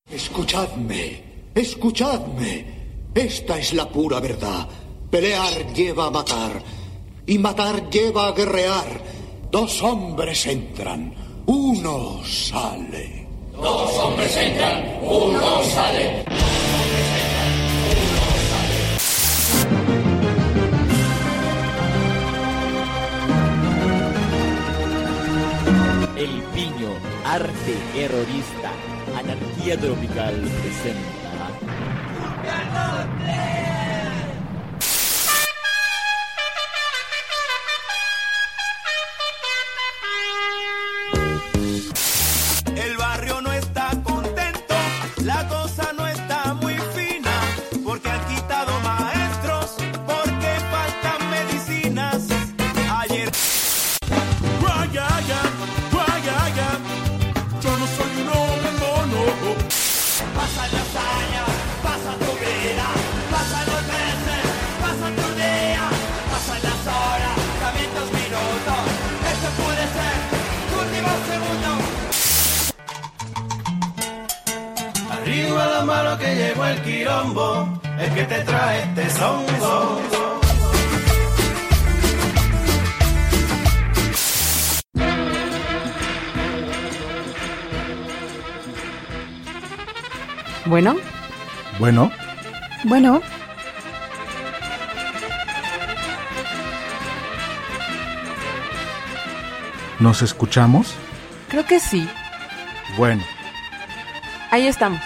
Escuchadme, escuchadme. Esta es la pura verdad. Pelear lleva a matar, y matar lleva a guerrear. Dos hombres entran, uno sale. Dos hombres entran, uno sale. El Piño, arte terrorista, anarquía tropical presenta. El barrio no está contento, la cosa no está muy fina, porque han quitado maestros, porque faltan medicinas. Ayer yo no soy un hombre mono. Pasan los años, pasa tu vida, pasan los meses, pasa tu día, pasan las horas, también tus minutos. Este puede ser tu último segundo. Arriba la mano que llegó el quilombo, el que te trae este songo. Bueno. Bueno. Bueno. ¿Nos escuchamos? Creo que sí. Bueno. Ahí estamos.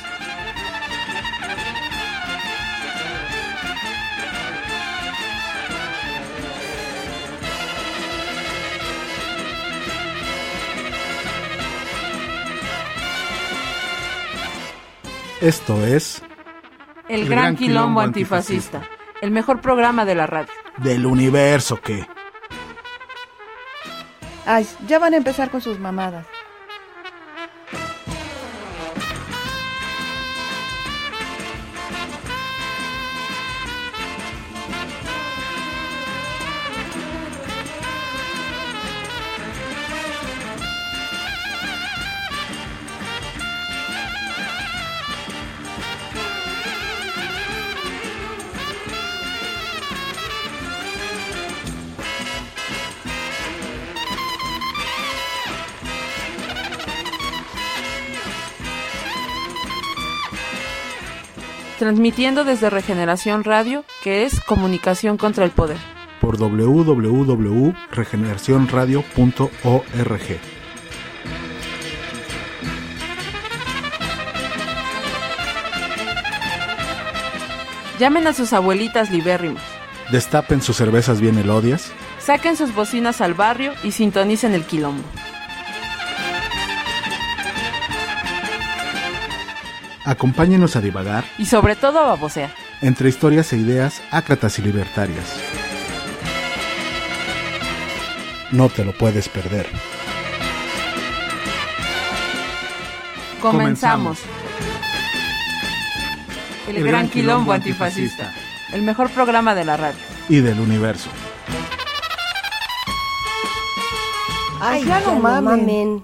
Esto es... El Gran Quilombo Antifascista. El mejor programa de la radio. Del universo, ¿qué? Ay, ya van a empezar con sus mamadas. Transmitiendo desde Regeneración Radio, que es comunicación contra el poder. Por www.regeneracionradio.org. Llamen a sus abuelitas libérrimas. Destapen sus cervezas bien elodias. Saquen sus bocinas al barrio y sintonicen el quilombo. Acompáñenos a divagar y sobre todo a babosear entre historias e ideas ácratas y libertarias. No te lo puedes perder. Comenzamos. El Gran Quilombo Antifascista. El mejor programa de la radio. Y del universo. Ay, ya no mamen.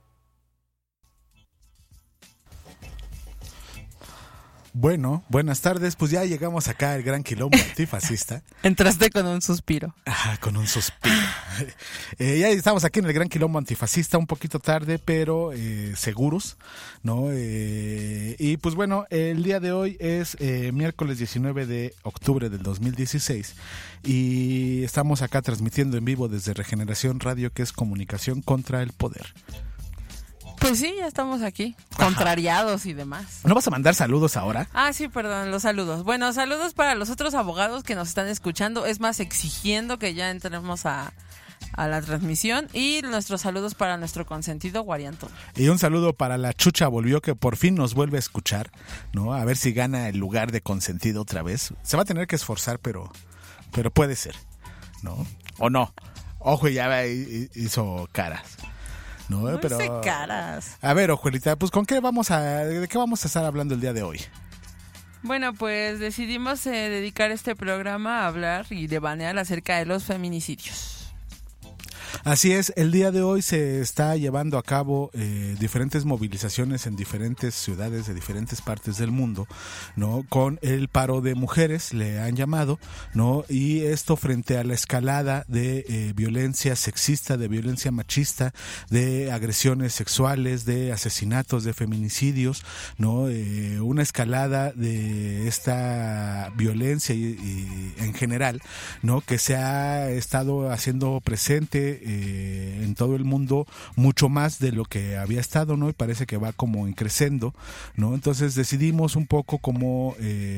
Bueno, buenas tardes, pues ya llegamos acá al Gran Quilombo Antifascista. Entraste con un suspiro. Con un suspiro. Ya estamos aquí en el Gran Quilombo Antifascista, un poquito tarde, pero seguros, ¿no? Y pues bueno, el día de hoy es miércoles 19 de octubre del 2016 y estamos acá transmitiendo en vivo desde Regeneración Radio, que es comunicación contra el poder. Pues sí, ya estamos aquí, contrariados y demás. ¿No vas a mandar saludos ahora? Ah, sí, perdón, los saludos. Bueno, saludos para los otros abogados que nos están escuchando, es más, exigiendo que ya entremos a la transmisión, y nuestros saludos para nuestro consentido Guarianto. Y un saludo para la Chucha Volvió, que por fin nos vuelve a escuchar, ¿no? A ver si gana el lugar de consentido otra vez. Se va a tener que esforzar, pero puede ser, ¿no? O no. Ojo, ya hizo caras. No, pero hice caras. A ver, Ojuelita, pues ¿de qué vamos a estar hablando el día de hoy? Bueno, pues decidimos dedicar este programa a hablar y devanear acerca de los feminicidios. Así es, el día de hoy se está llevando a cabo diferentes movilizaciones en diferentes ciudades de diferentes partes del mundo, ¿no? Con el paro de mujeres, le han llamado, ¿no? Y esto frente a la escalada de violencia sexista, de violencia machista, de agresiones sexuales, de asesinatos, de feminicidios, ¿no? Una escalada de esta violencia y en general, ¿no? Que se ha estado haciendo presente en todo el mundo mucho más de lo que había estado, ¿no? Y parece que va como creciendo, ¿no? Entonces decidimos un poco como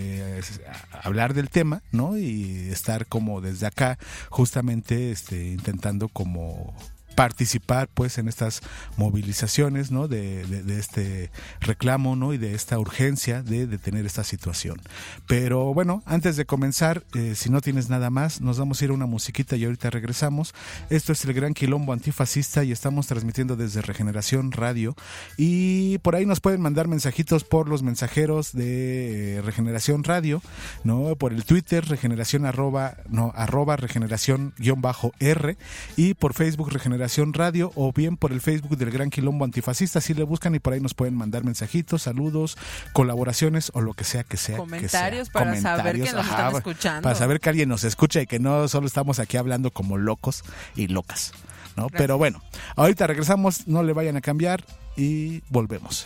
hablar del tema, ¿no? Y estar como desde acá justamente intentando como participar pues en estas movilizaciones, ¿no? de este reclamo, ¿no? Y de esta urgencia de detener esta situación. Pero bueno, antes de comenzar, si no tienes nada más, nos vamos a ir a una musiquita y ahorita regresamos. Esto es el Gran Quilombo Antifascista y estamos transmitiendo desde Regeneración Radio, y por ahí nos pueden mandar mensajitos por los mensajeros de Regeneración Radio, ¿no? Por el Twitter regeneración arroba regeneración_R, y por Facebook Regeneración Radio, o bien por el Facebook del Gran Quilombo Antifascista. Si le buscan, y por ahí nos pueden mandar mensajitos, saludos, colaboraciones o lo que sea. Comentarios para saber que nos están escuchando. Para saber que alguien nos escucha y que no solo estamos aquí hablando como locos y locas, ¿no? Gracias. Pero bueno, ahorita regresamos, no le vayan a cambiar y volvemos.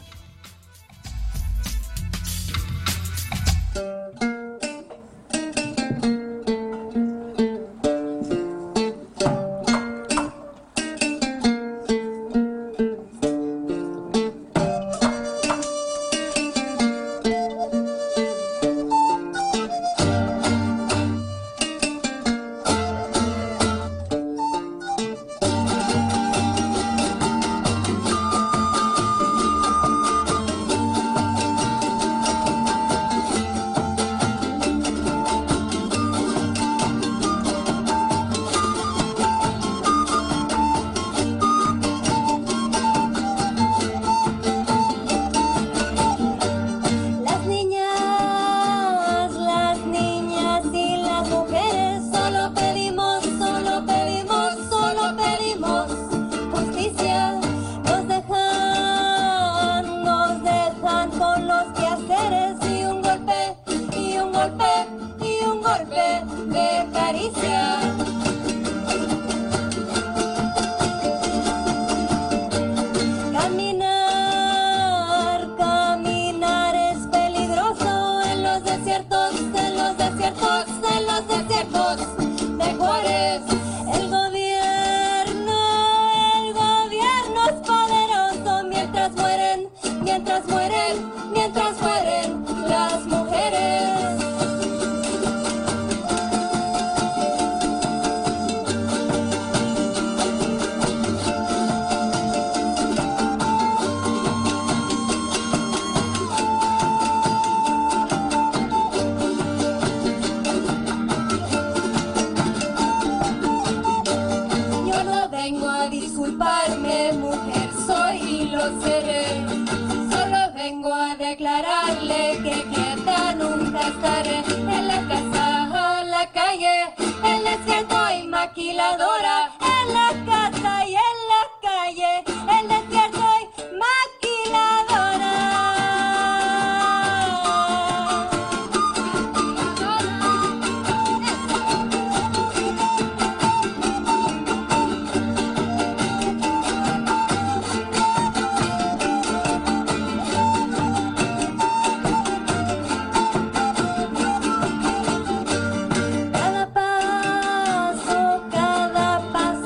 Cada paso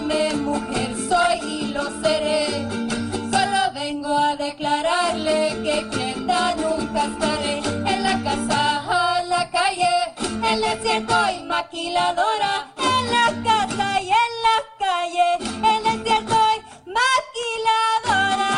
disculparme, mujer soy y lo seré. Solo vengo a declararle que quieta nunca estaré. En la casa, en la calle, en el desierto y maquiladora. En la casa y en la calle, en el desierto y maquiladora.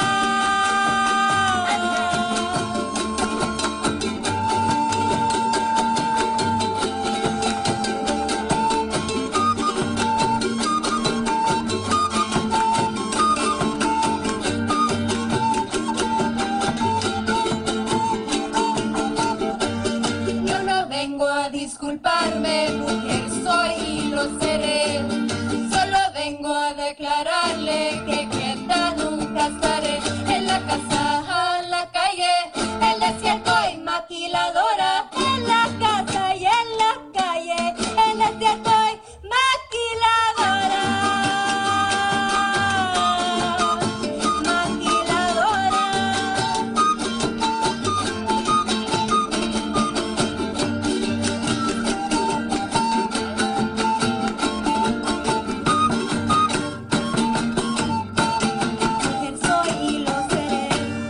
Yo no vengo a disculparme, mujer soy y lo seré. Solo vengo a declararle que quieta nunca estaré. En la casa, en la calle, en el desierto y maquiladora. En la casa y en la calle, en el desierto y maquiladora. Maquiladora. Mujer soy y lo seré.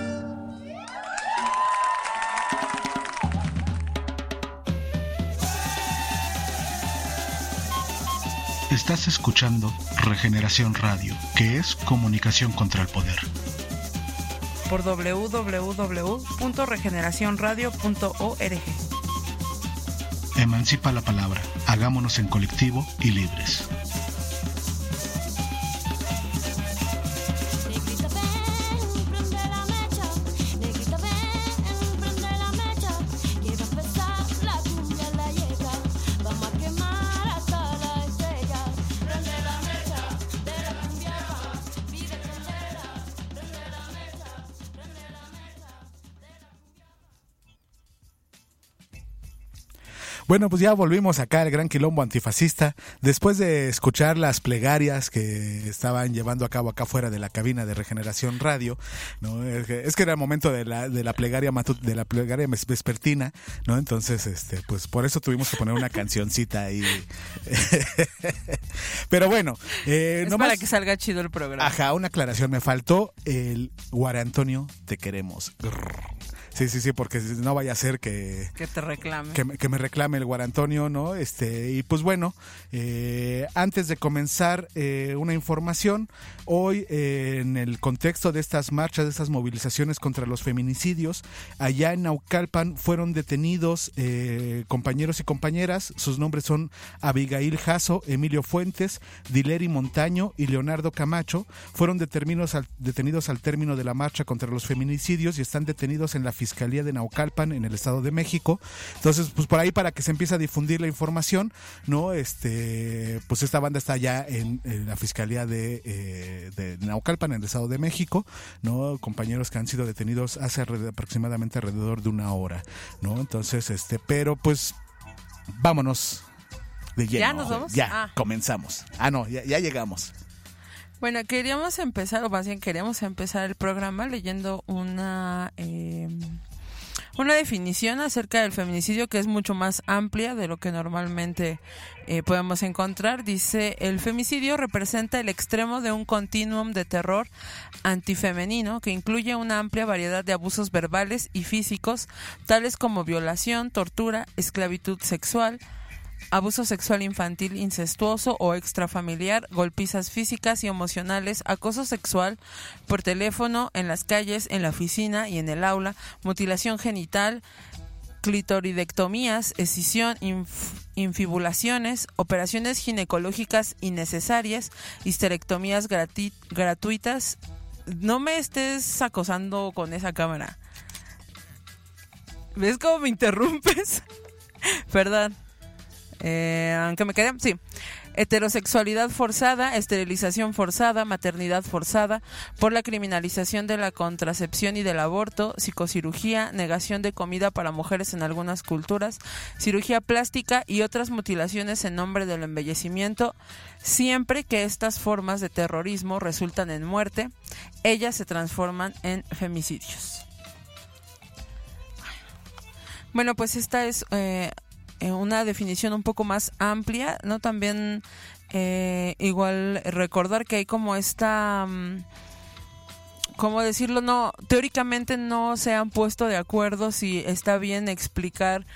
Estás escuchando Regeneración Radio, que es comunicación contra el poder. Por www.regeneracionradio.org. Emancipa la palabra, hagámonos en colectivo y libres. Negrita, ven, prende la mecha. Negrita, ven, prende la mecha. Que va a empezar la cumbia la llega. Vamos a quemar hasta la estrella. Prende la mecha de la cumbia. Pide candela. Prende la mecha. Prende la mecha de la cumbia. Bueno, pues ya volvimos acá al Gran Quilombo Antifascista, después de escuchar las plegarias que estaban llevando a cabo acá fuera de la cabina de Regeneración Radio, ¿no? Es que era el momento de la plegaria de la plegaria vespertina, ¿no? Entonces, pues por eso tuvimos que poner una cancioncita ahí. Pero bueno, Es nomás, para que salga chido el programa. ajá, una aclaración, me faltó el Guarantonio, te queremos. Grrr. Sí, porque no vaya a ser que te reclame. que me reclame el Guarantonio, ¿no? Y pues bueno, antes de comenzar una información, hoy en el contexto de estas marchas, de estas movilizaciones contra los feminicidios, allá en Naucalpan fueron detenidos compañeros y compañeras, sus nombres son Abigail Jasso, Emilio Fuentes, Dileri Montaño y Leonardo Camacho, fueron detenidos al término de la marcha contra los feminicidios y están detenidos en la Fiscalía de Naucalpan en el Estado de México. Entonces, pues por ahí para que se empiece a difundir la información, ¿no? Pues esta banda está ya en la Fiscalía de Naucalpan en el Estado de México, ¿no? Compañeros que han sido detenidos hace aproximadamente alrededor de una hora, ¿no? Entonces, pero pues vámonos de lleno. ¿Ya nos vamos? Ya, comenzamos. No, ya llegamos. Bueno, queríamos empezar el programa leyendo una definición acerca del feminicidio que es mucho más amplia de lo que normalmente podemos encontrar. Dice: el femicidio representa el extremo de un continuum de terror antifemenino que incluye una amplia variedad de abusos verbales y físicos, tales como violación, tortura, esclavitud sexual, abuso sexual infantil incestuoso o extrafamiliar, golpizas físicas y emocionales, acoso sexual por teléfono, en las calles, en la oficina y en el aula, mutilación genital, clitoridectomías, escisión, infibulaciones, operaciones ginecológicas innecesarias, histerectomías gratuitas. No me estés acosando con esa cámara. ¿Ves cómo me interrumpes? Perdón. ¿Qué me quedé? Sí. Heterosexualidad forzada, esterilización forzada, maternidad forzada, por la criminalización de la contracepción y del aborto, psicocirugía, negación de comida para mujeres en algunas culturas, cirugía plástica y otras mutilaciones en nombre del embellecimiento, siempre que estas formas de terrorismo resultan en muerte, ellas se transforman en femicidios. Bueno, pues esta es una definición un poco más amplia, ¿no? También igual recordar que hay como esta... ¿cómo decirlo? No, teóricamente no se han puesto de acuerdo si está bien explicar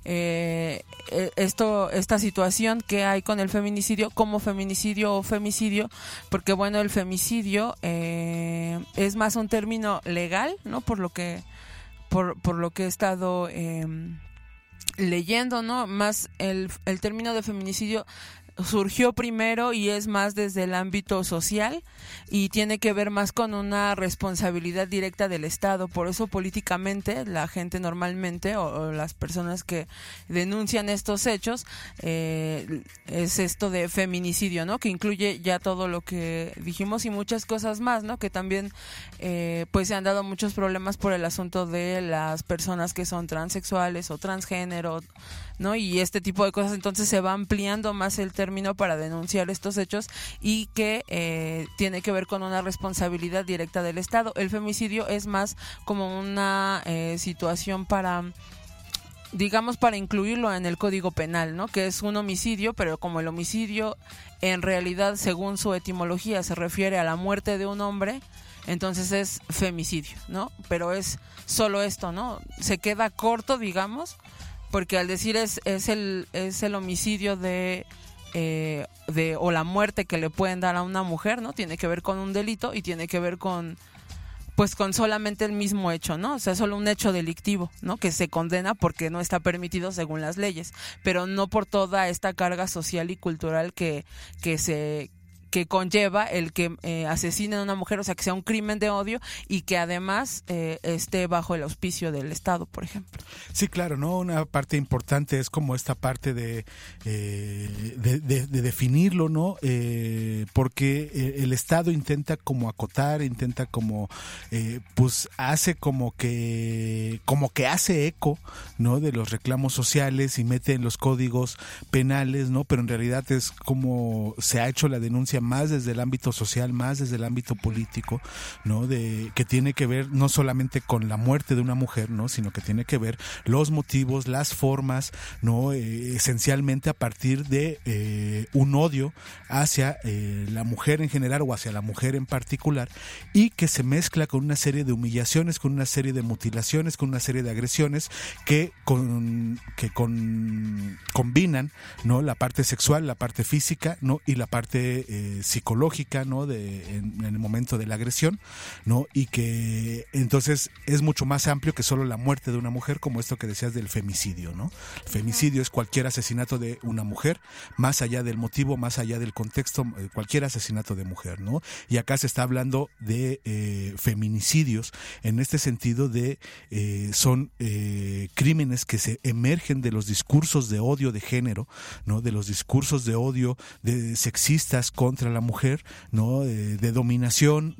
esta situación que hay con el feminicidio como feminicidio o femicidio, porque bueno, el femicidio es más un término legal, ¿no? Por lo que he estado leyendo, ¿no? Más el término de feminicidio surgió primero y es más desde el ámbito social y tiene que ver más con una responsabilidad directa del Estado. Por eso políticamente la gente normalmente o las personas que denuncian estos hechos es esto de feminicidio, ¿no? Que incluye ya todo lo que dijimos y muchas cosas más, ¿no? Que también pues se han dado muchos problemas por el asunto de las personas que son transexuales o transgénero, ¿no? Y este tipo de cosas, entonces se va ampliando más el término para denunciar estos hechos y que tiene que ver con una responsabilidad directa del Estado. El femicidio es más como una situación para, digamos, para incluirlo en el Código Penal, ¿no? Que es un homicidio, pero como el homicidio en realidad, según su etimología, se refiere a la muerte de un hombre, entonces es femicidio, ¿no? Pero es solo esto, ¿no? Se queda corto, digamos, porque al decir es el homicidio de o la muerte que le pueden dar a una mujer, ¿no? Tiene que ver con un delito y tiene que ver con solamente el mismo hecho, ¿no? O sea, solo un hecho delictivo, ¿no? Que se condena porque no está permitido según las leyes, pero no por toda esta carga social y cultural que conlleva el que asesinen a una mujer, o sea, que sea un crimen de odio y que además esté bajo el auspicio del Estado, por ejemplo. Sí, claro, ¿no? Una parte importante es como esta parte de definirlo, ¿no? Porque el Estado intenta como acotar, intenta como, pues hace como que hace eco, ¿no? De los reclamos sociales y mete en los códigos penales, ¿no? Pero en realidad es como se ha hecho la denuncia más desde el ámbito social, más desde el ámbito político, ¿no? Que tiene que ver no solamente con la muerte de una mujer, ¿no? Sino que tiene que ver los motivos, las formas, ¿no? Esencialmente a partir de un odio hacia la mujer en general o hacia la mujer en particular, y que se mezcla con una serie de humillaciones, con una serie de mutilaciones, con una serie de agresiones que combinan, ¿no? La parte sexual, la parte física, ¿no? Y la parte psicológica, ¿no? En el momento de la agresión, ¿no? Y que entonces es mucho más amplio que solo la muerte de una mujer, como esto que decías del femicidio, ¿no? El femicidio es cualquier asesinato de una mujer, más allá del motivo, más allá del contexto, cualquier asesinato de mujer, ¿no? Y acá se está hablando de feminicidios en este sentido de son crímenes que se emergen de los discursos de odio de género, ¿no? De los discursos de odio de sexistas contra la mujer, ¿no? De dominación,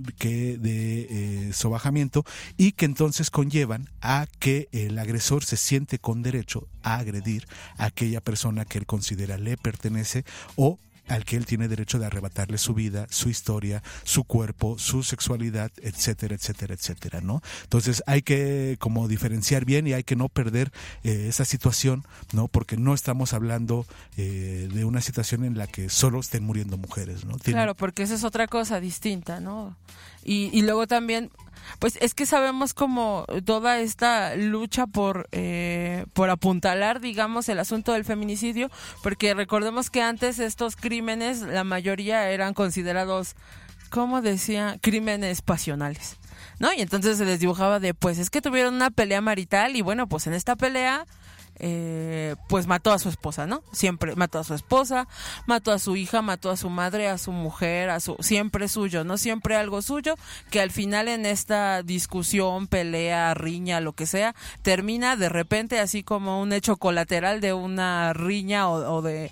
de sobajamiento, y que entonces conllevan a que el agresor se siente con derecho a agredir a aquella persona que él considera le pertenece o al que él tiene derecho de arrebatarle su vida, su historia, su cuerpo, su sexualidad, etcétera, etcétera, etcétera, ¿no? Entonces hay que como diferenciar bien y hay que no perder esa situación, ¿no? Porque no estamos hablando de una situación en la que solo estén muriendo mujeres, ¿no? Claro, porque esa es otra cosa distinta, ¿no? Y luego también, pues es que sabemos como toda esta lucha por apuntalar, digamos, el asunto del feminicidio, porque recordemos que antes estos crímenes, la mayoría eran considerados, ¿cómo decía? Crímenes pasionales, ¿no? Y entonces se les dibujaba de, pues es que tuvieron una pelea marital y bueno, pues en esta pelea pues mató a su esposa, ¿no? Siempre mató a su esposa, mató a su hija, mató a su madre, a su mujer, siempre suyo, ¿no? Siempre algo suyo, que al final en esta discusión, pelea, riña, lo que sea, termina de repente así como un hecho colateral de una riña o de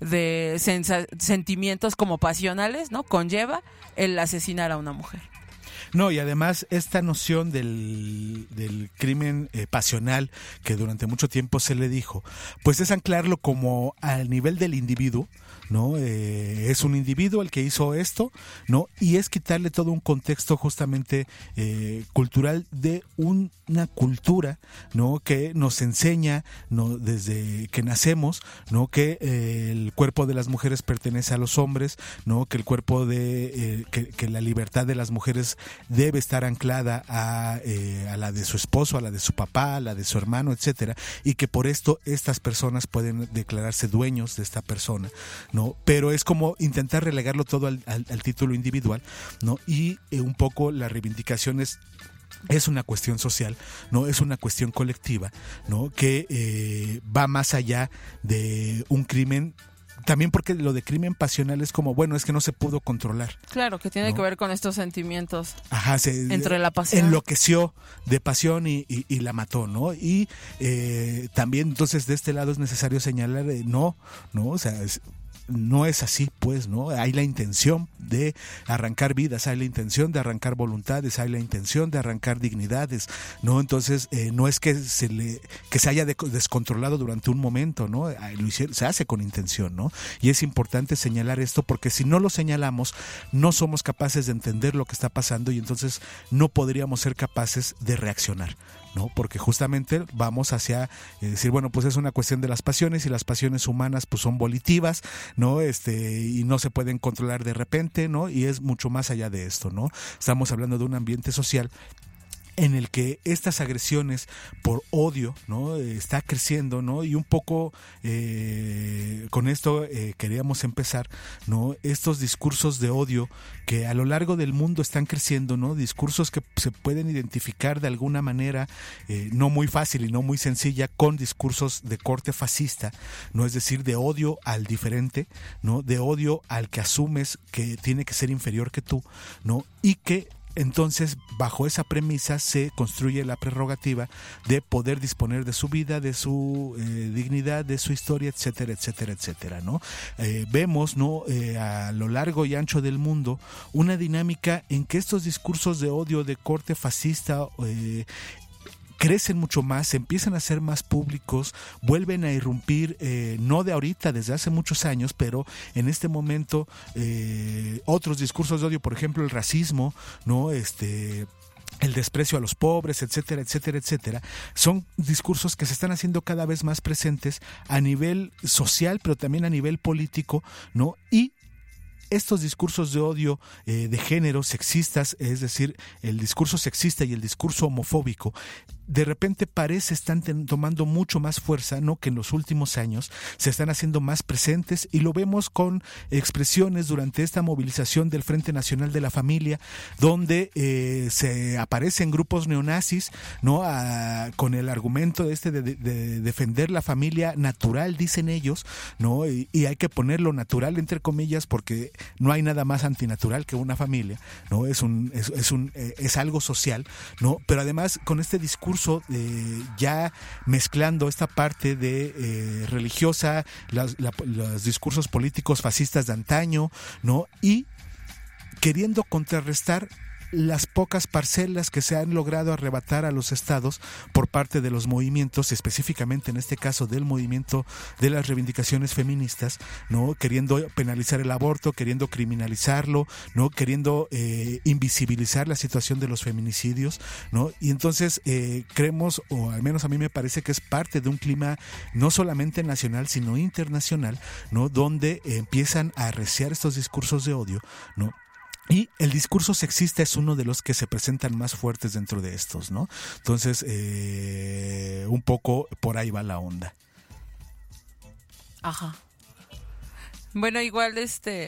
sentimientos como pasionales, ¿no? Conlleva el asesinar a una mujer. No, y además esta noción del crimen pasional que durante mucho tiempo se le dijo, pues es anclarlo como al nivel del individuo, ¿no? Es un individuo el que hizo esto, ¿no? Y es quitarle todo un contexto justamente cultural de una cultura, ¿no? Que nos enseña, ¿no? Desde que nacemos, ¿no? Que el cuerpo de las mujeres pertenece a los hombres, ¿no? Que el cuerpo que la libertad de las mujeres debe estar anclada a la de su esposo, a la de su papá, a la de su hermano, etcétera, y que por esto estas personas pueden declararse dueños de esta persona, ¿no? Pero es como intentar relegarlo todo al título individual, ¿no? Y un poco la reivindicación es una cuestión social, no es una cuestión colectiva, ¿no? Que va más allá de un crimen. También porque lo de crimen pasional es como, bueno, es que no se pudo controlar. Claro, que tiene ¿no? que ver con estos sentimientos. Ajá, entre la pasión. Enloqueció de pasión y la mató, ¿no? Y también, entonces, de este lado es necesario señalar, no, o sea, no es así, pues, ¿no? Hay la intención de arrancar vidas, hay la intención de arrancar voluntades, hay la intención de arrancar dignidades, ¿no? Entonces, no es que se haya descontrolado durante un momento, ¿no? Se hace con intención, ¿no? Y es importante señalar esto porque si no lo señalamos, no somos capaces de entender lo que está pasando y entonces no podríamos ser capaces de reaccionar, ¿no? Porque justamente vamos hacia decir, bueno, pues es una cuestión de las pasiones y las pasiones humanas pues son volitivas, ¿no? Y no se pueden controlar de repente, ¿no? Y es mucho más allá de esto, ¿no? Estamos hablando de un ambiente social en el que estas agresiones por odio, ¿no? Está creciendo, ¿no? Y un poco con esto queríamos empezar, ¿no? Estos discursos de odio que a lo largo del mundo están creciendo, ¿no? Discursos que se pueden identificar de alguna manera no muy fácil y no muy sencilla con discursos de corte fascista, ¿no? Es decir, de odio al diferente, ¿no? De odio al que asumes que tiene que ser inferior que tú, ¿no? Y que entonces, bajo esa premisa se construye la prerrogativa de poder disponer de su vida, de su dignidad, de su historia, etcétera, etcétera, etcétera, ¿no? Vemos, ¿no? A lo largo y ancho del mundo una dinámica en que estos discursos de odio de corte fascista crecen mucho más, empiezan a ser más públicos, vuelven a irrumpir, no de ahorita, desde hace muchos años, pero en este momento otros discursos de odio, por ejemplo el racismo, ¿no? El desprecio a los pobres, etcétera, etcétera, etcétera, son discursos que se están haciendo cada vez más presentes a nivel social, pero también a nivel político, ¿no? Y estos discursos de odio de género sexistas, es decir, el discurso sexista y el discurso homofóbico, de repente están tomando mucho más fuerza, ¿no? Que en los últimos años se están haciendo más presentes y lo vemos con expresiones durante esta movilización del Frente Nacional de la Familia, donde se aparecen grupos neonazis, ¿no? Con el argumento de defender la familia natural, dicen ellos, ¿no? Y hay que ponerlo natural entre comillas porque no hay nada más antinatural que una familia, ¿no? Es algo social, ¿no? Pero además con este discurso ya mezclando esta parte de religiosa, los discursos políticos fascistas de antaño, ¿no? Y queriendo contrarrestar las pocas parcelas que se han logrado arrebatar a los estados por parte de los movimientos, específicamente en este caso del movimiento de las reivindicaciones feministas, ¿no? Queriendo penalizar el aborto, queriendo criminalizarlo, ¿no? Queriendo invisibilizar la situación de los feminicidios, ¿no? Y entonces creemos, o al menos a mí me parece que es parte de un clima no solamente nacional, sino internacional, ¿no? Donde empiezan a arreciar estos discursos de odio, ¿no? Y el discurso sexista es uno de los que se presentan más fuertes dentro de estos, ¿no? Entonces, un poco por ahí va la onda. Ajá. Bueno, igual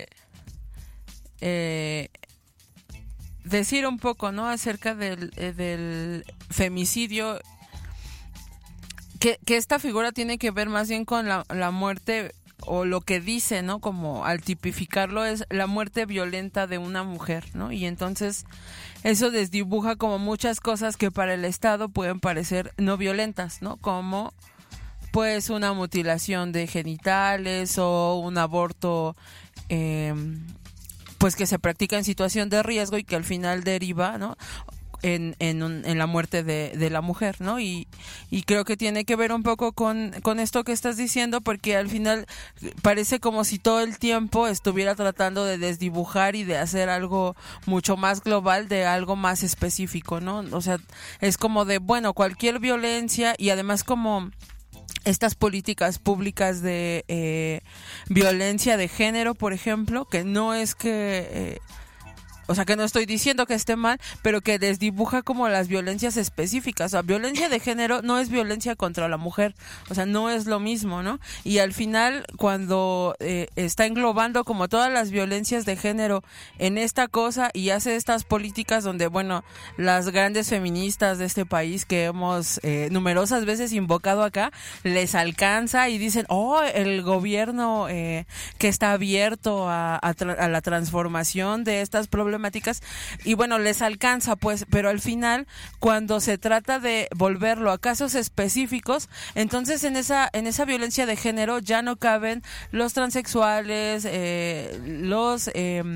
decir un poco, ¿no? Acerca del femicidio, que esta figura tiene que ver más bien con la muerte, o lo que dice, ¿no? Como al tipificarlo es la muerte violenta de una mujer, ¿no? Y entonces eso desdibuja como muchas cosas que para el Estado pueden parecer no violentas, ¿no? Como pues una mutilación de genitales o un aborto pues que se practica en situación de riesgo y que al final deriva, ¿no? en la muerte de la mujer, ¿no? Y creo que tiene que ver un poco con esto que estás diciendo, porque al final parece como si todo el tiempo estuviera tratando de desdibujar y de hacer algo mucho más global de algo más específico, ¿no? O sea, es como de, bueno, cualquier violencia, y además como estas políticas públicas de violencia de género, por ejemplo, que no es que... o sea, que no estoy diciendo que esté mal, pero que desdibuja como las violencias específicas. O sea, violencia de género no es violencia contra la mujer. O sea, no es lo mismo, ¿no? Y al final, cuando está englobando como todas las violencias de género en esta cosa y hace estas políticas donde, bueno, las grandes feministas de este país que hemos numerosas veces invocado acá, les alcanza y dicen, oh, el gobierno que está abierto a la transformación de estas problemáticas, y bueno, les alcanza pues, pero al final cuando se trata de volverlo a casos específicos, entonces en esa violencia de género ya no caben los transexuales, los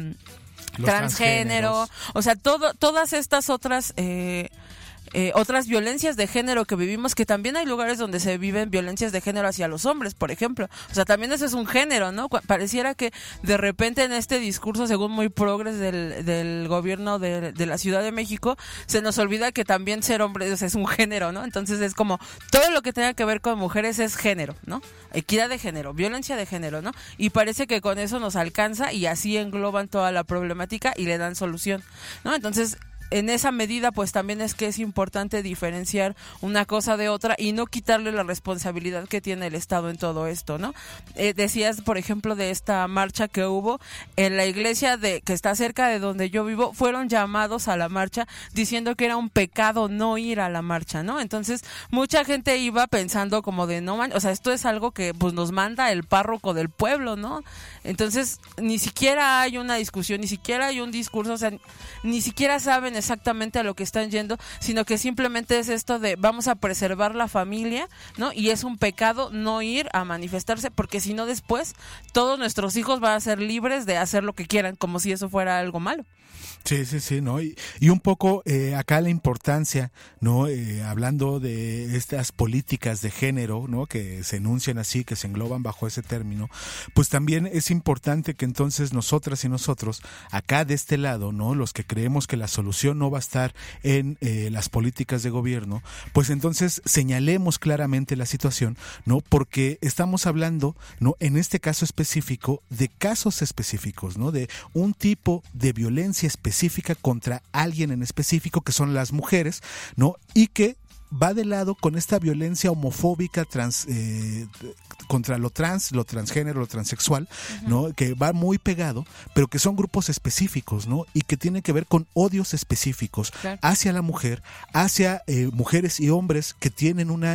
transgénero, o sea, todas estas otras violencias de género que vivimos, que también hay lugares donde se viven violencias de género hacia los hombres, por ejemplo. O sea, también eso es un género, ¿no? Pareciera que de repente en este discurso, según muy progres del gobierno de la Ciudad de México, se nos olvida que también ser hombre, o sea, es un género, ¿no? Entonces es como todo lo que tenga que ver con mujeres es género, ¿no? Equidad de género, violencia de género, ¿no? Y parece que con eso nos alcanza y así engloban toda la problemática y le dan solución, ¿no? Entonces, en esa medida, pues también es que es importante diferenciar una cosa de otra y no quitarle la responsabilidad que tiene el Estado en todo esto, ¿no? Decías, por ejemplo, de esta marcha que hubo en la iglesia que está cerca de donde yo vivo, fueron llamados a la marcha diciendo que era un pecado no ir a la marcha, ¿no? Entonces, mucha gente iba pensando como de, no man, o sea, esto es algo que pues nos manda el párroco del pueblo, ¿no? Entonces, ni siquiera hay una discusión, ni siquiera hay un discurso, o sea, ni siquiera saben exactamente a lo que están yendo, sino que simplemente es esto de vamos a preservar la familia, ¿no? Y es un pecado no ir a manifestarse, porque si no después todos nuestros hijos van a ser libres de hacer lo que quieran, como si eso fuera algo malo. Sí, ¿no? Y un poco acá la importancia, ¿no? Hablando de estas políticas de género, ¿no? Que se enuncian así, que se engloban bajo ese término, pues también es importante que entonces nosotras y nosotros, acá de este lado, ¿no? Los que creemos que la solución no va a estar en las políticas de gobierno, pues entonces señalemos claramente la situación, ¿no? Porque estamos hablando, ¿no? En este caso específico, de casos específicos, ¿no? De un tipo de violencia específica contra alguien en específico, que son las mujeres, ¿no? Y que va de lado con esta violencia homofóbica contra lo transgénero, lo transexual, ¿no? Que va muy pegado, pero que son grupos específicos, ¿no? Y que tienen que ver con odios específicos, claro, hacia la mujer, hacia mujeres y hombres que tienen una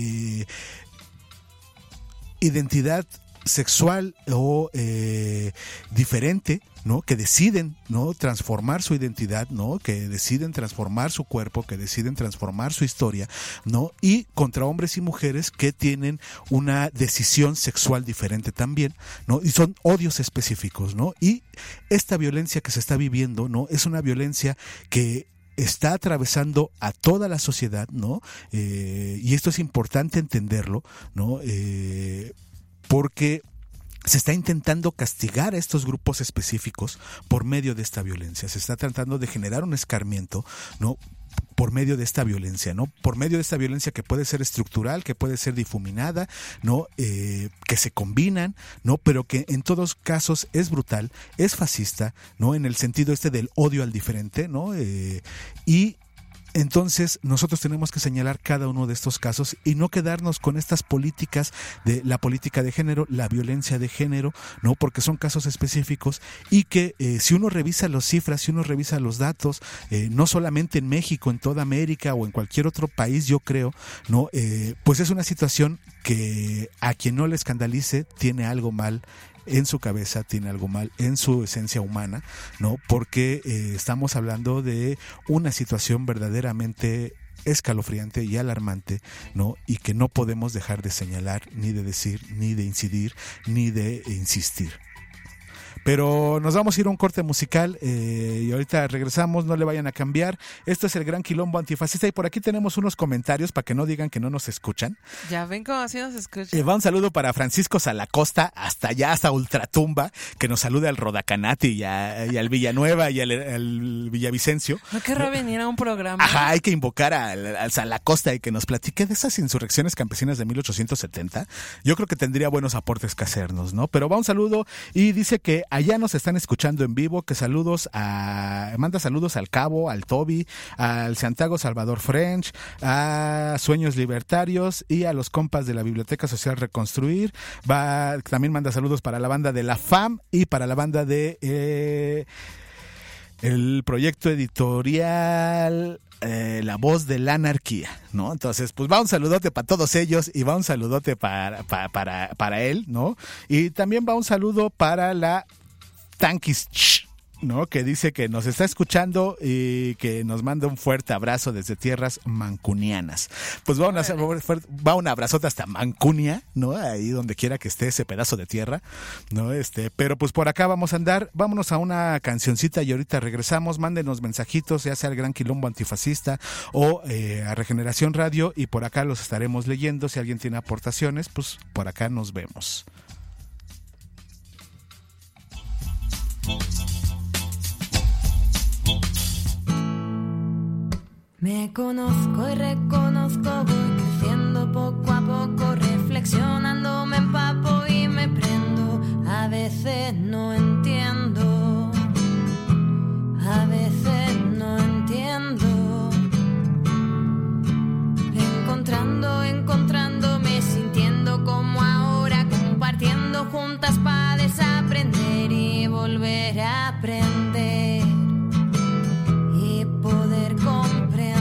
identidad sexual o diferente, ¿no? Que deciden, ¿no? Transformar su identidad, ¿no? Que deciden transformar su cuerpo, que deciden transformar su historia, ¿no? Y contra hombres y mujeres que tienen una decisión sexual diferente también, ¿no? Y son odios específicos, ¿no? Y esta violencia que se está viviendo, ¿no? Es una violencia que está atravesando a toda la sociedad, ¿no? Y esto es importante entenderlo, ¿no? Porque se está intentando castigar a estos grupos específicos por medio de esta violencia. Se está tratando de generar un escarmiento, ¿no? Por medio de esta violencia, ¿no? Por medio de esta violencia que puede ser estructural, que puede ser difuminada, ¿no? Que se combinan, ¿no? Pero que en todos casos es brutal, es fascista, ¿no? En el sentido del odio al diferente, ¿no? Y entonces nosotros tenemos que señalar cada uno de estos casos y no quedarnos con estas políticas de la política de género, la violencia de género, ¿no? Porque son casos específicos y que si uno revisa las cifras, si uno revisa los datos, no solamente en México, en toda América o en cualquier otro país, yo creo, ¿no? Pues es una situación que a quien no le escandalice tiene algo mal en su cabeza, tiene algo mal en su esencia humana, ¿no? Porque estamos hablando de una situación verdaderamente escalofriante y alarmante, ¿no? Y que no podemos dejar de señalar, ni de decir, ni de incidir, ni de insistir. Pero nos vamos a ir a un corte musical y ahorita regresamos, no le vayan a cambiar. Esto es el Gran Quilombo Antifascista y por aquí tenemos unos comentarios para que no digan que no nos escuchan. Ya ven cómo así nos escuchan. Va un saludo para Francisco Salacosta, hasta allá, hasta Ultratumba, que nos saluda al Rodacanati y al Villanueva y al Villavicencio. ¿No querrá venir a un programa? Ajá, hay que invocar al Salacosta y que nos platique de esas insurrecciones campesinas de 1870. Yo creo que tendría buenos aportes que hacernos, ¿no? Pero va un saludo y dice que allá nos están escuchando en vivo, que manda saludos al Cabo, al Toby, al Santiago Salvador French, a Sueños Libertarios y a los compas de la Biblioteca Social Reconstruir. También manda saludos para la banda de La FAM y para la banda de el proyecto editorial La Voz de la Anarquía, ¿no? Entonces, pues va un saludote para todos ellos y va un saludote para él, ¿no? Y también va un saludo para la Tankis, ¿no? Que dice que nos está escuchando y que nos manda un fuerte abrazo desde tierras mancunianas. Pues va un abrazote hasta Mancunia, ¿no? Ahí donde quiera que esté ese pedazo de tierra, ¿no? Pero pues por acá vamos a andar. Vámonos a una cancioncita y ahorita regresamos. Mándenos mensajitos, ya sea al Gran Quilombo Antifascista o a Regeneración Radio, y por acá los estaremos leyendo. Si alguien tiene aportaciones, pues por acá nos vemos. Me conozco y reconozco, voy creciendo poco a poco, reflexionando me empapo y me prendo. A veces no entiendo, a veces no entiendo. Encontrándome, sintiendo como ahora, compartiendo juntas para desaprender y volver a aprender y poder comprender.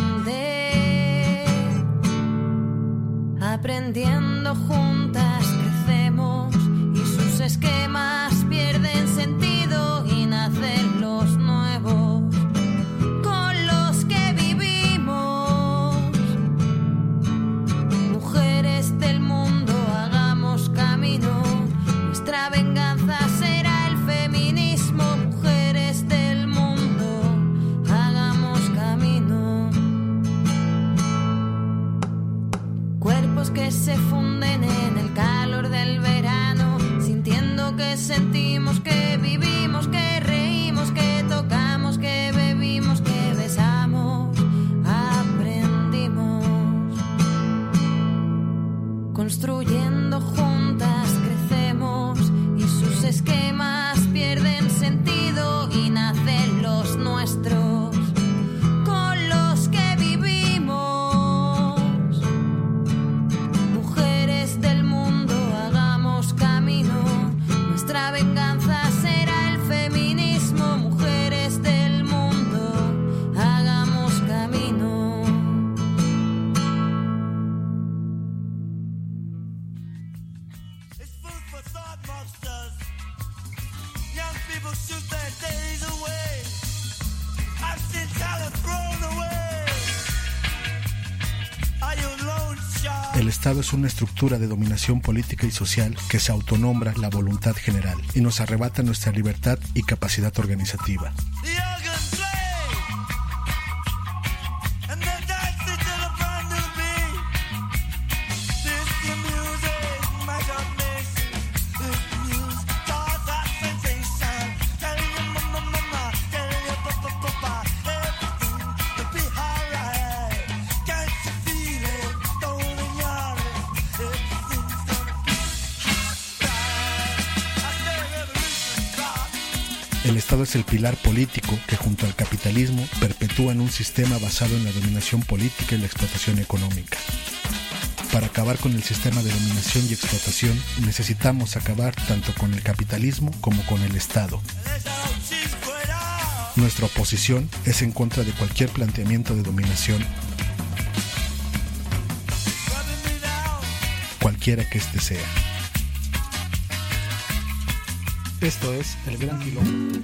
Aprendiendo juntas crecemos y sus esquemas pierden sentido y nacen los nuevos con los que vivimos. Mujeres del mundo, hagamos camino, nuestra venganza será el feminismo. Mujeres del mundo, hagamos camino. Cuerpos que se funden en el calor del verano, sintiendo que sentimos, que vivimos, que reímos, que tocamos, que bebimos, que besamos, aprendimos. Construyendo juntas crecemos y sus esquemas pierden sentido y nacen los nuestros con los que vivimos. Mujeres del mundo, hagamos camino, nuestra venganza será el feminismo. Mujeres del mundo, hagamos camino. It's food for thought monsters. Young people shoot their days away. I've seen talent thrown away. Are you lone star? El Estado es una estructura de dominación política y social que se autonombra la voluntad general y nos arrebata nuestra libertad y capacidad organizativa. The organ play, and they dance it to the brand new beat. This the music, my goodness. This the music, cause that sensation. Tell your mama, tell your papa, everything will be alright. Can't you feel it? Don't ignore it. Everything's gonna be alright. I say revolution rock. El Estado es el pilar político que junto al capitalismo perpetúan un sistema basado en la dominación política y la explotación económica. Para acabar con el sistema de dominación y explotación necesitamos acabar tanto con el capitalismo como con el Estado. Nuestra oposición es en contra de cualquier planteamiento de dominación, cualquiera que éste sea. Esto es el Gran Quilombo.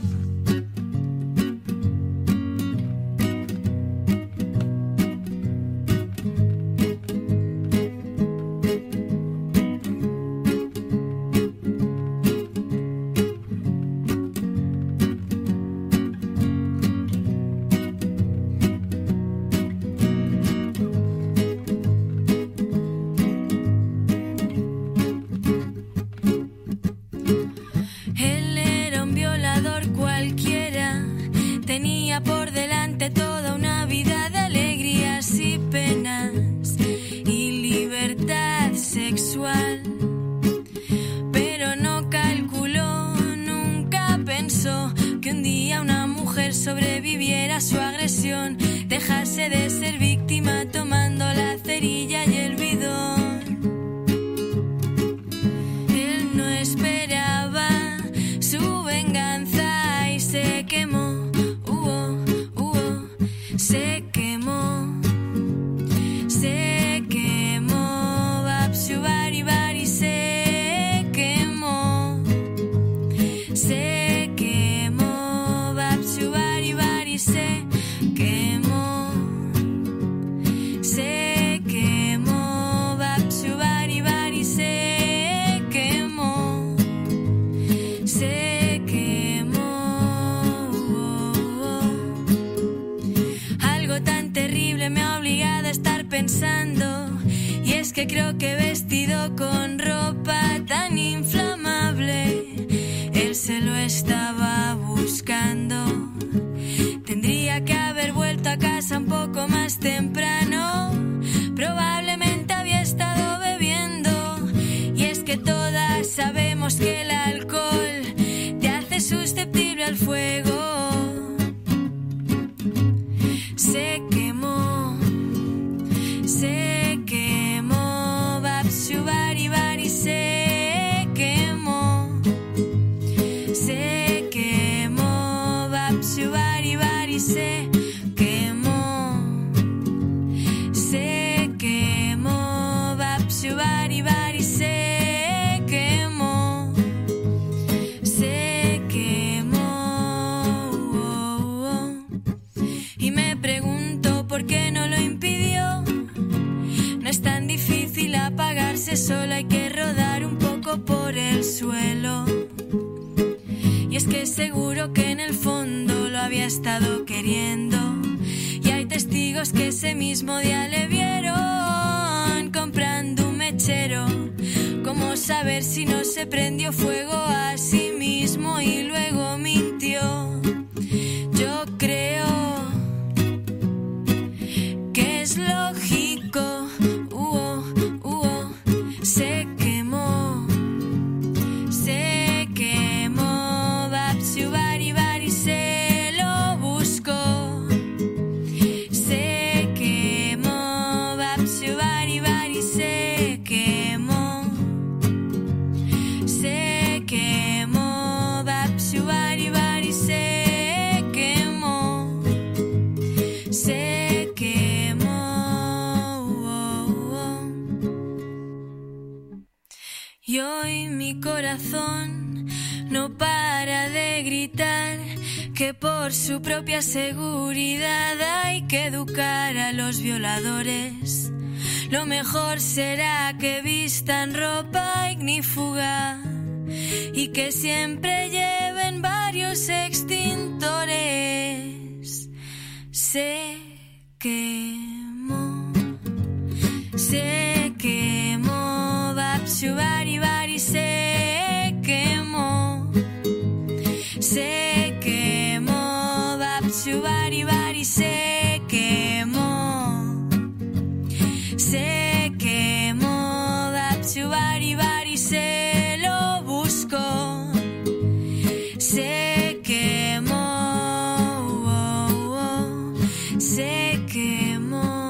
sobrevivir a su agresión, dejarse de ser víctima tomando la cerilla y el bidón. Él no esperaba su venganza y se quemó, se quemó, se quemó, Babsu Bari Bari se quemó, se quemó, Babsu Bari Bari se quemó, se quemó, Babsu Bari Bari se quemó, se quemó. Algo tan terrible me ha obligado a estar pensando, y es que creo que vestido con ropa tan inflamable, él se lo estaba buscando. Tendría que haber vuelto a casa un poco más temprano, probablemente había estado bebiendo, y es que todas sabemos que el alcohol te hace susceptible al fuego. Se quemó, Babsu Bari Bari se quemó, se quemó, Babsu Bari Bari se quemó, se quemó, Babsu Bari Bari se quemó, se quemó. Y me pregunto por qué no lo impidió. No es tan difícil apagarse, solo hay que rodar un poco por el suelo. Y es que seguro que en el fondo lo había estado queriendo, y hay testigos que ese mismo día le vieron comprando un mechero. ¿Cómo saber si no se prendió fuego a sí mismo y luego mintió? Yo creo que es lógico. Se quemó, Babsu Bari Bari se lo buscó, se quemó, Babsu Bari Bari se quemó, se quemó, Babsu Bari Bari se quemó, se quemó. Y hoy mi corazón no para de gritar que por su propia seguridad hay que educar a los violadores. Lo mejor será que vistan ropa ignífuga y que siempre lleven varios extintores. Se quemó, se quemó, Babsu Bari Bari se quemó, se quemó, Babsu Bari Bari se quemó, se quemó, Babsu Bari Bari se lo buscó, se quemó, se quemó.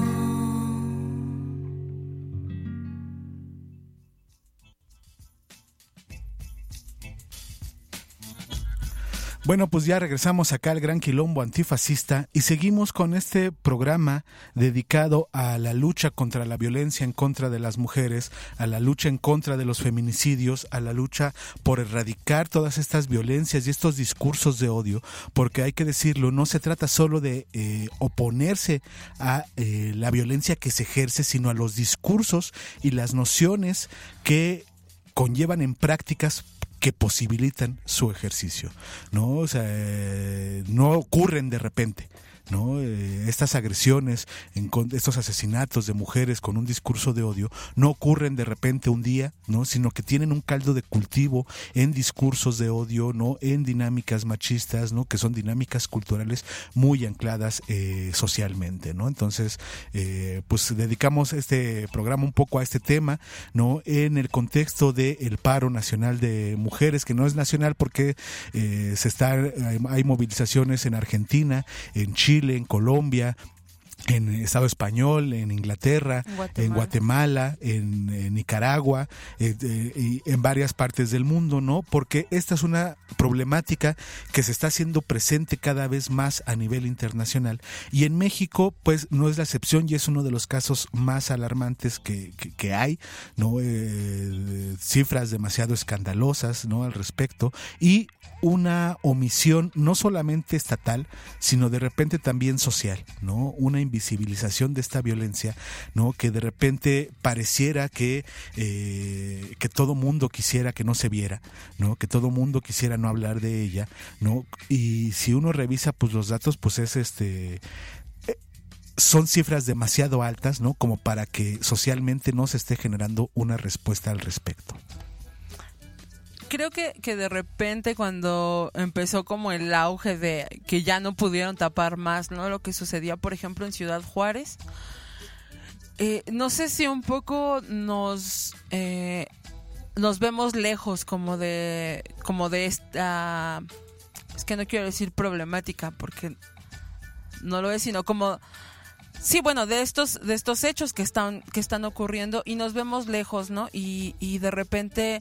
Bueno, pues ya regresamos acá al Gran Quilombo Antifascista y seguimos con este programa dedicado a la lucha contra la violencia en contra de las mujeres, a la lucha en contra de los feminicidios, a la lucha por erradicar todas estas violencias y estos discursos de odio, porque hay que decirlo, no se trata solo de oponerse a la violencia que se ejerce, sino a los discursos y las nociones que conllevan en prácticas que posibilitan su ejercicio, ¿no? O sea, no ocurren de repente, ¿no? Estas agresiones, estos asesinatos de mujeres con un discurso de odio no ocurren de repente un día, ¿no? Sino que tienen un caldo de cultivo en discursos de odio, ¿no? En dinámicas machistas, ¿no? Que son dinámicas culturales muy ancladas socialmente, ¿no? Entonces, pues dedicamos este programa un poco a este tema, ¿no? En el contexto del paro nacional de mujeres, que no es nacional porque hay movilizaciones en Argentina, en Chile, en Colombia, en Estado Español, en Inglaterra, en Guatemala, en Nicaragua, y en varias partes del mundo, ¿no? Porque esta es una problemática que se está haciendo presente cada vez más a nivel internacional, y en México pues no es la excepción, y es uno de los casos más alarmantes que hay, ¿no? Cifras demasiado escandalosas, ¿no? Al respecto, y una omisión no solamente estatal, sino de repente también social, ¿no? Una invisibilización de esta violencia, ¿no? Que de repente pareciera que todo mundo quisiera que no se viera, ¿no? Que todo mundo quisiera no hablar de ella, ¿no? Y si uno revisa pues los datos, pues es son cifras demasiado altas, ¿no? Como para que socialmente no se esté generando una respuesta al respecto. Creo que de repente cuando empezó como el auge de que ya no pudieron tapar más, ¿no? Lo que sucedía, por ejemplo, en Ciudad Juárez, no sé si un poco nos vemos lejos como de esta, es que no quiero decir problemática porque no lo es, sino como sí, bueno, de estos hechos que están ocurriendo, y nos vemos lejos, ¿no? Y de repente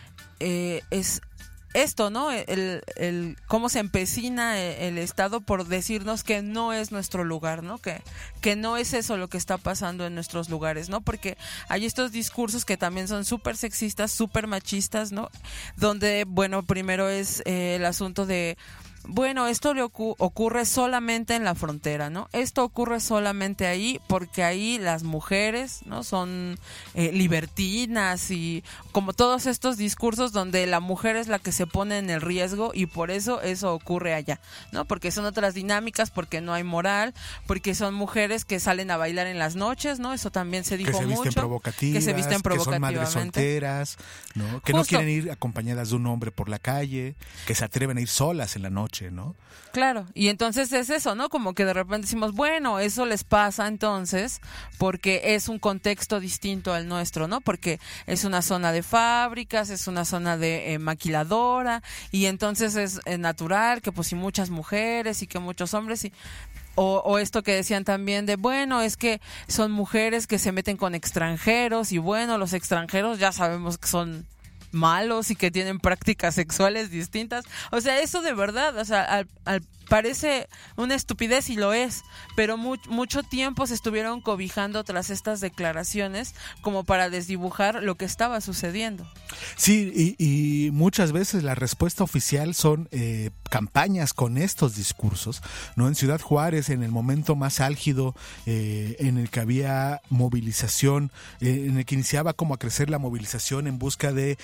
es esto, ¿no? El cómo se empecina el Estado por decirnos que no es nuestro lugar, ¿no? Que no es eso lo que está pasando en nuestros lugares, ¿no? Porque hay estos discursos que también son súper sexistas, súper machistas, ¿no? Donde, bueno, primero es el asunto de, bueno, esto le ocurre solamente en la frontera, ¿no? Esto ocurre solamente ahí porque ahí las mujeres, ¿no? Son libertinas, y como todos estos discursos donde la mujer es la que se pone en el riesgo, y por eso ocurre allá, ¿no? Porque son otras dinámicas, porque no hay moral, porque son mujeres que salen a bailar en las noches, ¿no? Eso también se dijo mucho. Que se visten provocativamente. Que son madres solteras, ¿no? Que no quieren ir acompañadas de un hombre por la calle, que se atreven a ir solas en la noche, ¿no? Claro, y entonces es eso, ¿no? Como que de repente decimos, bueno, eso les pasa entonces porque es un contexto distinto al nuestro, ¿no? Porque es una zona de fábricas, es una zona de maquiladora, y entonces es natural que pues y muchas mujeres y que muchos hombres o esto que decían también de, bueno, es que son mujeres que se meten con extranjeros, y bueno, los extranjeros ya sabemos que son malos y que tienen prácticas sexuales distintas. O sea, eso de verdad, o sea, parece una estupidez, y lo es, pero mucho tiempo se estuvieron cobijando tras estas declaraciones como para desdibujar lo que estaba sucediendo. Sí, y muchas veces la respuesta oficial son campañas con estos discursos, ¿no? En Ciudad Juárez, en el momento más álgido, en el que había movilización, en el que iniciaba como a crecer la movilización en busca de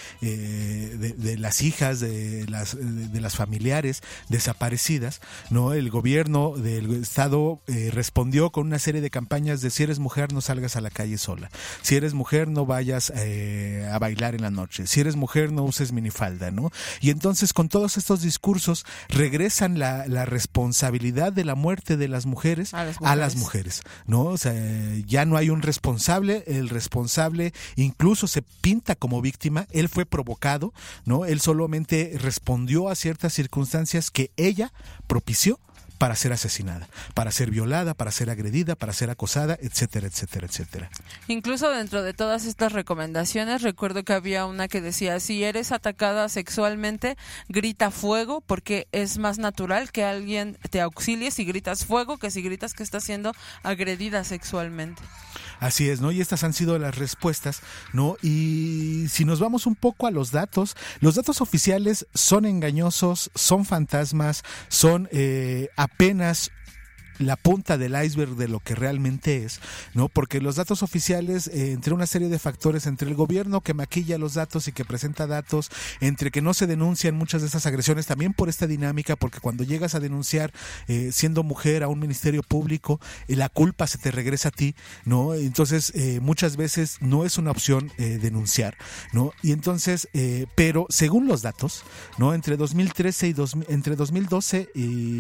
las hijas de las familiares desaparecidas, ¿no? El gobierno del estado respondió con una serie de campañas de: si eres mujer no salgas a la calle sola, si eres mujer no vayas a bailar en la noche, si eres mujer no uses minifalda, ¿no? Y entonces con todos estos discursos regresan la responsabilidad de la muerte de las mujeres a las mujeres, ¿no? O sea, ya no hay un responsable, el responsable incluso se pinta como víctima, él fue provocado, ¿no? Él solamente respondió a ciertas circunstancias que ella propició para ser asesinada, para ser violada, para ser agredida, para ser acosada, etcétera, etcétera, etcétera. Incluso dentro de todas estas recomendaciones, recuerdo que había una que decía: si eres atacada sexualmente, grita fuego, porque es más natural que alguien te auxilie si gritas fuego que si gritas que estás siendo agredida sexualmente. Así es, ¿no? Y estas han sido las respuestas, ¿no? Y si nos vamos un poco a los datos oficiales son engañosos, son fantasmas, son apenas la punta del iceberg de lo que realmente es, ¿no? Porque los datos oficiales, entre una serie de factores, entre el gobierno que maquilla los datos y que presenta datos, entre que no se denuncian muchas de esas agresiones, también por esta dinámica, porque cuando llegas a denunciar siendo mujer a un ministerio público, la culpa se te regresa a ti, ¿no? Entonces, muchas veces no es una opción denunciar, ¿no? Y entonces, pero según los datos, ¿no? Entre 2013 y 2013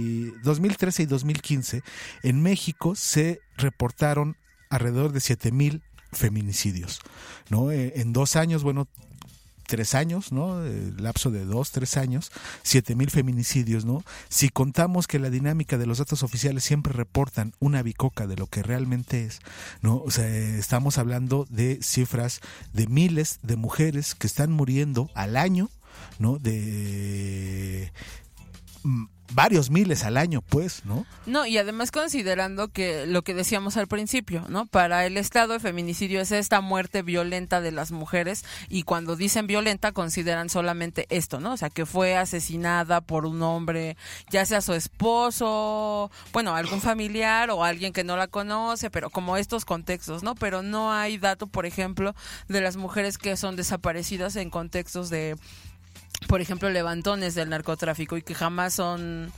y 2015, en México se reportaron alrededor de 7,000 feminicidios, ¿no? En 2 años, 3 años, ¿no? Lapso de 2-3 años, 7,000 feminicidios, ¿no? Si contamos que la dinámica de los datos oficiales siempre reportan una bicoca de lo que realmente es, ¿no? O sea, estamos hablando de cifras de miles de mujeres que están muriendo al año, ¿no? De varios miles al año, pues, ¿no? No, y además considerando que lo que decíamos al principio, ¿no? Para el Estado, el feminicidio es esta muerte violenta de las mujeres, y cuando dicen violenta consideran solamente esto, ¿no? O sea, que fue asesinada por un hombre, ya sea su esposo, bueno, algún familiar o alguien que no la conoce, pero como estos contextos, ¿no? Pero no hay dato, por ejemplo, de las mujeres que son desaparecidas en contextos de, por ejemplo, levantones del narcotráfico y que jamás son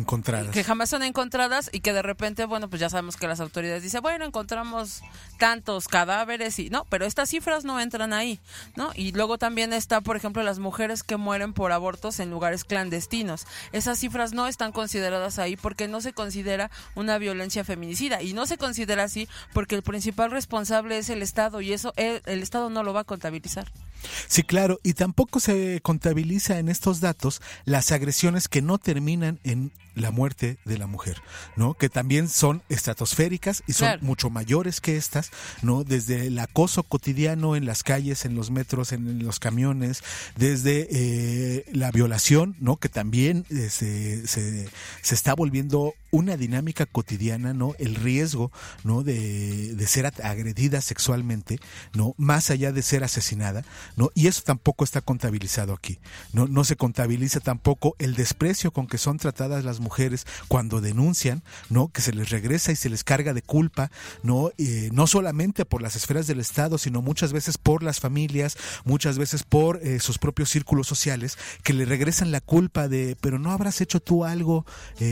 encontradas y que de repente, bueno, pues ya sabemos que las autoridades dicen, bueno, encontramos tantos cadáveres y no, pero estas cifras no entran ahí, ¿no? Y luego también está, por ejemplo, las mujeres que mueren por abortos en lugares clandestinos. Esas cifras no están consideradas ahí porque no se considera una violencia feminicida, y no se considera así porque el principal responsable es el Estado, y eso el Estado no lo va a contabilizar. Sí, claro, y tampoco se contabiliza en estos datos las agresiones que no terminan en la muerte de la mujer, ¿no? Que también son estratosféricas y son mucho mayores que estas, ¿no? Desde el acoso cotidiano en las calles, en los metros, en los camiones, desde la violación, ¿no? Que también se está volviendo una dinámica cotidiana, ¿no? El riesgo, ¿no? De ser agredida sexualmente, ¿no? Más allá de ser asesinada, ¿no? Y eso tampoco está contabilizado aquí, ¿no? No se contabiliza tampoco el desprecio con que son tratadas las mujeres cuando denuncian, ¿no? Que se les regresa y se les carga de culpa, ¿no? No solamente por las esferas del Estado, sino muchas veces por las familias, muchas veces por sus propios círculos sociales, que le regresan la culpa de, pero no habrás hecho tú algo,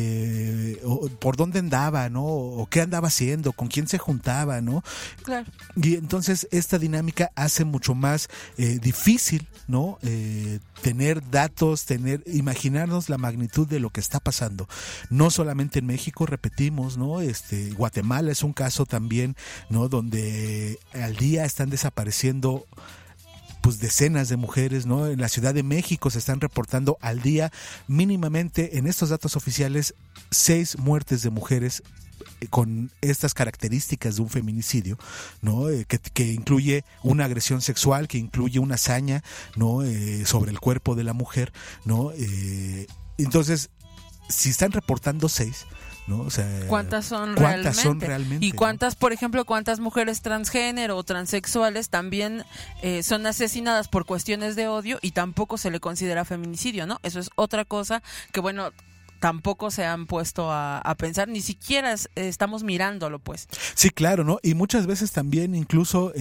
o por dónde andaba, ¿no? O qué andaba haciendo, con quién se juntaba, ¿no? Claro. Y entonces esta dinámica hace mucho más difícil, ¿no? Tener datos, imaginarnos la magnitud de lo que está pasando. No solamente en México, repetimos, ¿no? Guatemala es un caso también, ¿no? Donde al día están desapareciendo pues decenas de mujeres, ¿no? En la Ciudad de México se están reportando al día mínimamente en estos datos oficiales 6 muertes de mujeres con estas características de un feminicidio, ¿no? Que incluye una agresión sexual, que incluye una hazaña, ¿no? Sobre el cuerpo de la mujer, ¿no? Entonces, si están reportando 6, ¿no? O sea, ¿cuántas son realmente? Y cuántas, por ejemplo, cuántas mujeres transgénero o transexuales también son asesinadas por cuestiones de odio y tampoco se le considera feminicidio, ¿no? Eso es otra cosa que, bueno, tampoco se han puesto a pensar, ni siquiera estamos mirándolo, pues. Sí, claro, ¿no? Y muchas veces también incluso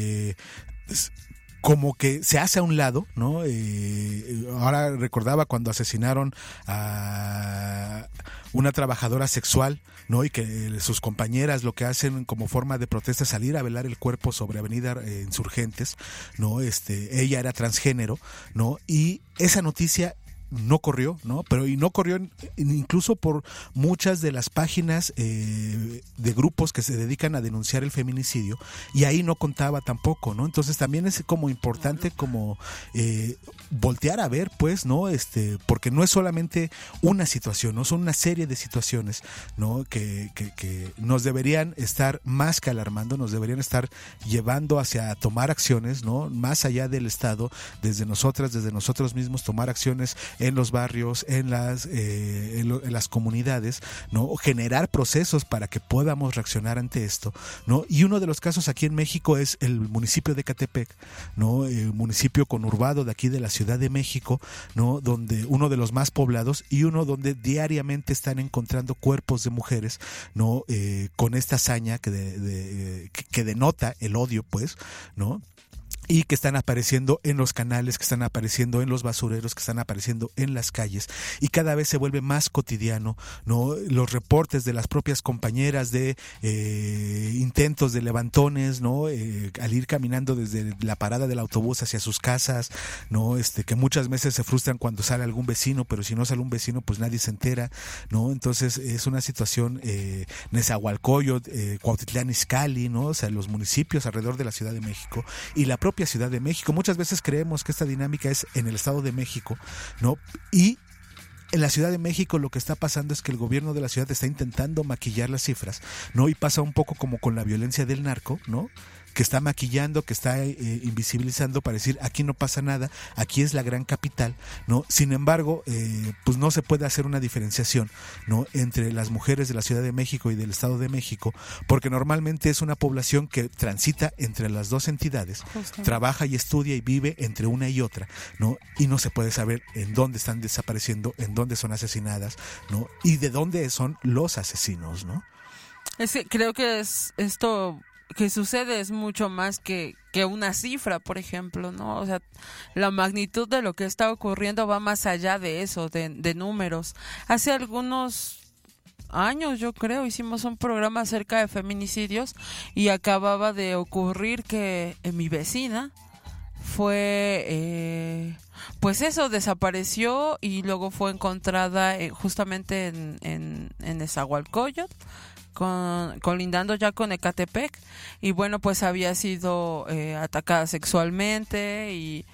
como que se hace a un lado, ¿no? Ahora recordaba cuando asesinaron a una trabajadora sexual, ¿no? Y que sus compañeras lo que hacen como forma de protesta es salir a velar el cuerpo sobre Avenida Insurgentes, ¿no? Ella era transgénero, ¿no? Y esa noticia no corrió, ¿no? Pero y no corrió incluso por muchas de las páginas de grupos que se dedican a denunciar el feminicidio, y ahí no contaba tampoco, ¿no? Entonces también es como importante como voltear a ver, pues, ¿no? Porque no es solamente una situación, no son una serie de situaciones, ¿no? Que nos deberían estar más que alarmando, nos deberían estar llevando hacia tomar acciones, ¿no? Más allá del Estado, desde nosotros mismos tomar acciones en los barrios, en las comunidades, ¿no? Generar procesos para que podamos reaccionar ante esto, ¿no? Y uno de los casos aquí en México es el municipio de Ecatepec, ¿no? El municipio conurbado de aquí de la Ciudad de México, ¿no? Donde uno de los más poblados y uno donde diariamente están encontrando cuerpos de mujeres, ¿no? Con esta hazaña que denota el odio, pues, ¿no? Y que están apareciendo en los canales, que están apareciendo en los basureros, que están apareciendo en las calles, y cada vez se vuelve más cotidiano, ¿no? Los reportes de las propias compañeras de intentos de levantones, ¿no? Al ir caminando desde la parada del autobús hacia sus casas, ¿no? Que muchas veces se frustran cuando sale algún vecino, pero si no sale un vecino, pues nadie se entera, ¿no? Entonces es una situación, Nezahualcóyotl, Cuautitlán Izcalli, ¿no? O sea, los municipios alrededor de la Ciudad de México y la propia Ciudad de México. Muchas veces creemos que esta dinámica es en el Estado de México, ¿no? Y en la Ciudad de México lo que está pasando es que el gobierno de la ciudad está intentando maquillar las cifras, ¿no? Y pasa un poco como con la violencia del narco, ¿no? Que está maquillando, que está invisibilizando para decir aquí no pasa nada, aquí es la gran capital, ¿no? Sin embargo, pues no se puede hacer una diferenciación, ¿no? Entre las mujeres de la Ciudad de México y del Estado de México, porque normalmente es una población que transita entre las dos entidades, justamente. Trabaja y estudia y vive entre una y otra, ¿no? Y no se puede saber en dónde están desapareciendo, en dónde son asesinadas, ¿no? Y de dónde son los asesinos, ¿no? Es que creo que es esto que sucede es mucho más que una cifra, por ejemplo, ¿no? O sea, la magnitud de lo que está ocurriendo va más allá de eso, de números. Hace algunos años, yo creo, hicimos un programa acerca de feminicidios y acababa de ocurrir que mi vecina fue, pues eso, desapareció y luego fue encontrada justamente en Nezahualcóyotl, colindando ya con Ecatepec, y bueno, pues había sido atacada sexualmente y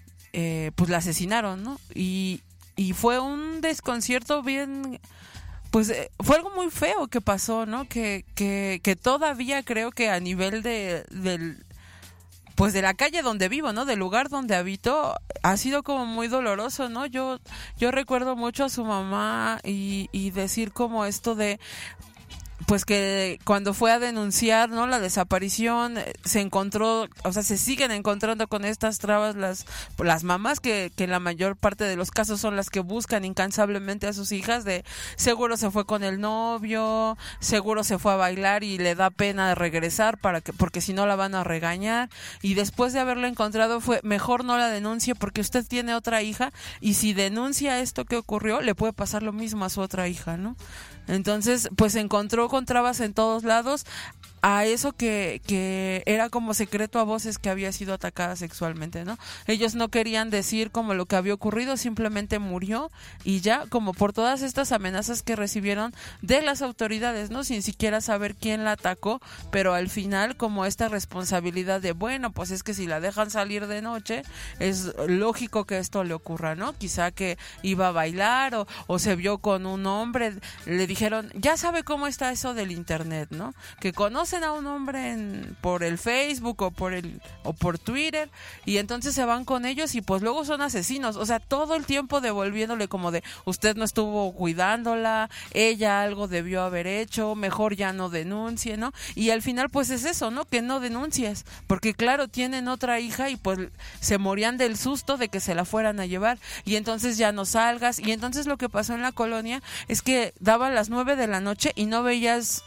pues la asesinaron, ¿no? Y fue un desconcierto bien, pues fue algo muy feo que pasó, ¿no? Que todavía creo que a nivel del pues de la calle donde vivo, ¿no? Del lugar donde habito, ha sido como muy doloroso, ¿no? Yo recuerdo mucho a su mamá y decir como esto de, pues que cuando fue a denunciar, ¿no?, la desaparición, se encontró, o sea, se siguen encontrando con estas trabas las mamás que en la mayor parte de los casos son las que buscan incansablemente a sus hijas, de seguro se fue con el novio, seguro se fue a bailar y le da pena regresar porque si no la van a regañar, y después de haberla encontrado fue mejor no la denuncie porque usted tiene otra hija y si denuncia esto que ocurrió le puede pasar lo mismo a su otra hija, ¿no? Entonces, pues se encontró con trabas en todos lados a eso que era como secreto a voces que había sido atacada sexualmente, ¿no? Ellos no querían decir como lo que había ocurrido, simplemente murió y ya, como por todas estas amenazas que recibieron de las autoridades, ¿no? Sin siquiera saber quién la atacó, pero al final como esta responsabilidad de, bueno, pues es que si la dejan salir de noche, es lógico que esto le ocurra, ¿no? Quizá que iba a bailar o se vio con un hombre, le dijeron, ya sabe cómo está eso del internet, ¿no? Que conocen a un hombre por el Facebook o por Twitter y entonces se van con ellos y pues luego son asesinos, o sea, todo el tiempo devolviéndole como de usted no estuvo cuidándola, ella algo debió haber hecho, mejor ya no denuncie, ¿no? Y al final pues es eso, ¿no? Que no denuncies, porque claro, tienen otra hija y pues se morían del susto de que se la fueran a llevar y entonces ya no salgas, y entonces lo que pasó en la colonia es que daban las 9 de la noche y no veías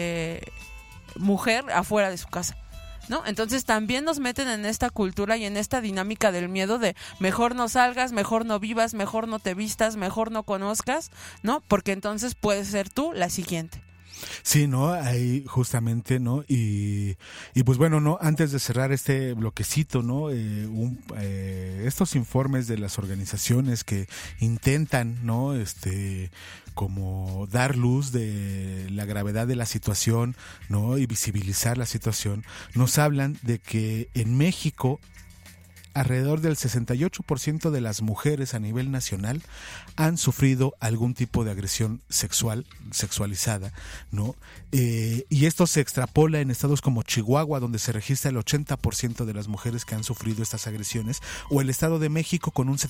mujer afuera de su casa, ¿no? Entonces también nos meten en esta cultura y en esta dinámica del miedo de mejor no salgas, mejor no vivas, mejor no te vistas, mejor no conozcas, ¿no? Porque entonces puedes ser tú la siguiente. Sí, ¿no? Ahí justamente, ¿no? Y pues bueno, ¿no? Antes de cerrar este bloquecito, ¿no? Estos informes de las organizaciones que intentan, ¿no? Como dar luz de la gravedad de la situación, ¿no? Y visibilizar la situación, nos hablan de que en México alrededor del 68% de las mujeres a nivel nacional han sufrido algún tipo de agresión sexualizada, ¿no? Y esto se extrapola en estados como Chihuahua, donde se registra el 80% de las mujeres que han sufrido estas agresiones, o el Estado de México con un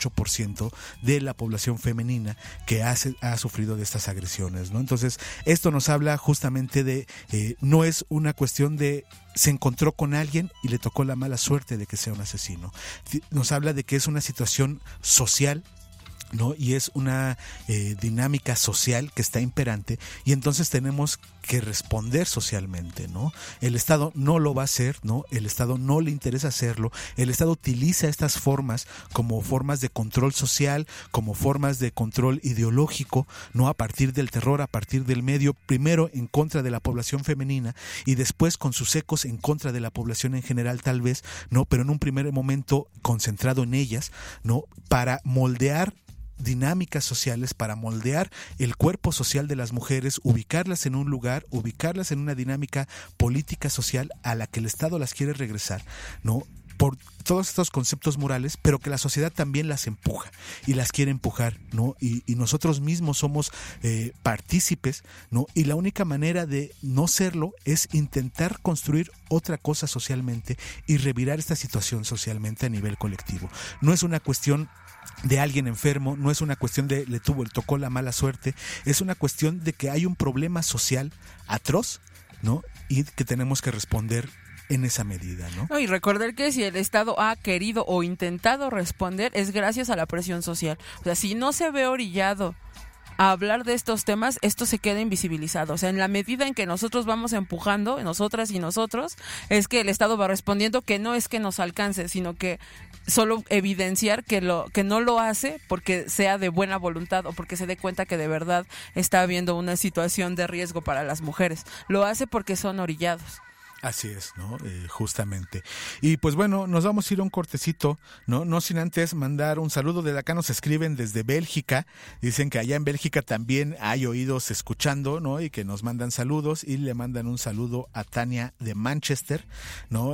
78% de la población femenina que ha sufrido de estas agresiones, ¿no? Entonces, esto nos habla justamente de, no es una cuestión de se encontró con alguien y le tocó la mala suerte de que sea un asesino. Nos habla de que es una situación social, ¿no? Y es una dinámica social que está imperante, y entonces tenemos que responder socialmente, ¿no? El Estado no lo va a hacer, ¿no? El Estado no le interesa hacerlo. El Estado utiliza estas formas como formas de control social, como formas de control ideológico, ¿no? A partir del terror, a partir del medio, primero en contra de la población femenina y después con sus ecos en contra de la población en general, tal vez, ¿no? Pero en un primer momento concentrado en ellas, ¿no? Para moldear dinámicas sociales, para moldear el cuerpo social de las mujeres, ubicarlas en un lugar, ubicarlas en una dinámica política social a la que el Estado las quiere regresar, ¿no? Por todos estos conceptos morales, pero que la sociedad también las empuja y las quiere empujar, ¿no? Y nosotros mismos somos partícipes, ¿no? Y la única manera de no serlo es intentar construir otra cosa socialmente y revirar esta situación socialmente a nivel colectivo. No es una cuestión de alguien enfermo, no es una cuestión de le tocó la mala suerte, es una cuestión de que hay un problema social atroz, ¿no? Y que tenemos que responder en esa medida, ¿no? No, y recordar que si el Estado ha querido o intentado responder es gracias a la presión social. O sea, si no se ve orillado a hablar de estos temas, esto se queda invisibilizado. O sea, en la medida en que nosotros vamos empujando, nosotras y nosotros, es que el Estado va respondiendo, que no es que nos alcance, sino que solo evidenciar que no lo hace porque sea de buena voluntad o porque se dé cuenta que de verdad está habiendo una situación de riesgo para las mujeres. Lo hace porque son orillados. Así es, ¿no? Justamente. Y pues bueno, nos vamos a ir a un cortecito, ¿no? No sin antes mandar un saludo. De acá nos escriben desde Bélgica. Dicen que allá en Bélgica también hay oídos escuchando, ¿no? Y que nos mandan saludos, y le mandan un saludo a Tania de Manchester, ¿no?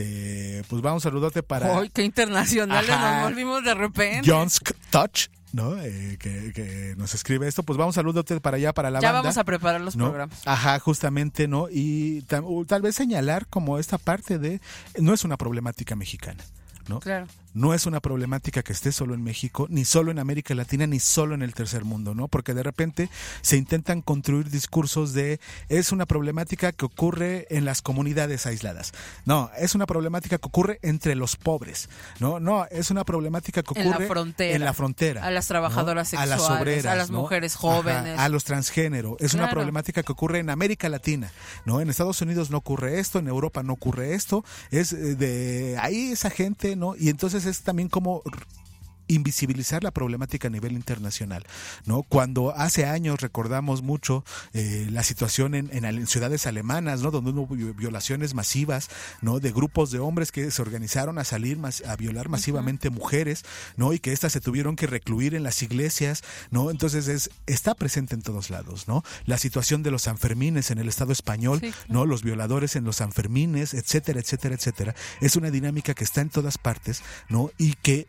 Pues vamos, saludote para... ¡Ay, qué internacionales nos volvimos de repente! Johnsk Touch, ¿no? Que nos escribe esto. Pues vamos, saludote para allá, para la banda. Ya vamos a preparar los programas. Ajá, justamente, ¿no? Y tal vez señalar como esta parte de... No es una problemática mexicana, ¿no? Claro. No es una problemática que esté solo en México, ni solo en América Latina, ni solo en el tercer mundo, ¿no? Porque de repente se intentan construir discursos de es una problemática que ocurre en las comunidades aisladas. No, es una problemática que ocurre entre los pobres. No, es una problemática que ocurre en la frontera. A las trabajadoras sexuales, a las obreras, a las mujeres jóvenes. Ajá, a los transgénero. Es una problemática que ocurre en América Latina, ¿no? En Estados Unidos no ocurre esto, en Europa no ocurre esto. Es de ahí esa gente, ¿no? Y entonces es también como invisibilizar la problemática a nivel internacional, ¿no? Cuando hace años recordamos mucho la situación en ciudades alemanas, ¿no? Donde hubo violaciones masivas, ¿no? De grupos de hombres que se organizaron a salir a violar masivamente mujeres, ¿no? Y que éstas se tuvieron que recluir en las iglesias, ¿no? Entonces está presente en todos lados, ¿no? La situación de los Sanfermines en el Estado español, sí, ¿no? Los violadores en los Sanfermines, etcétera, etcétera, etcétera. Es una dinámica que está en todas partes, ¿no? Y que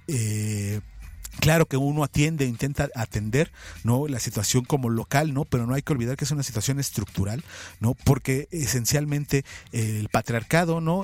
claro que uno intenta atender, ¿no? La situación como local, ¿no? Pero no hay que olvidar que es una situación estructural, ¿no? Porque esencialmente el patriarcado, ¿no?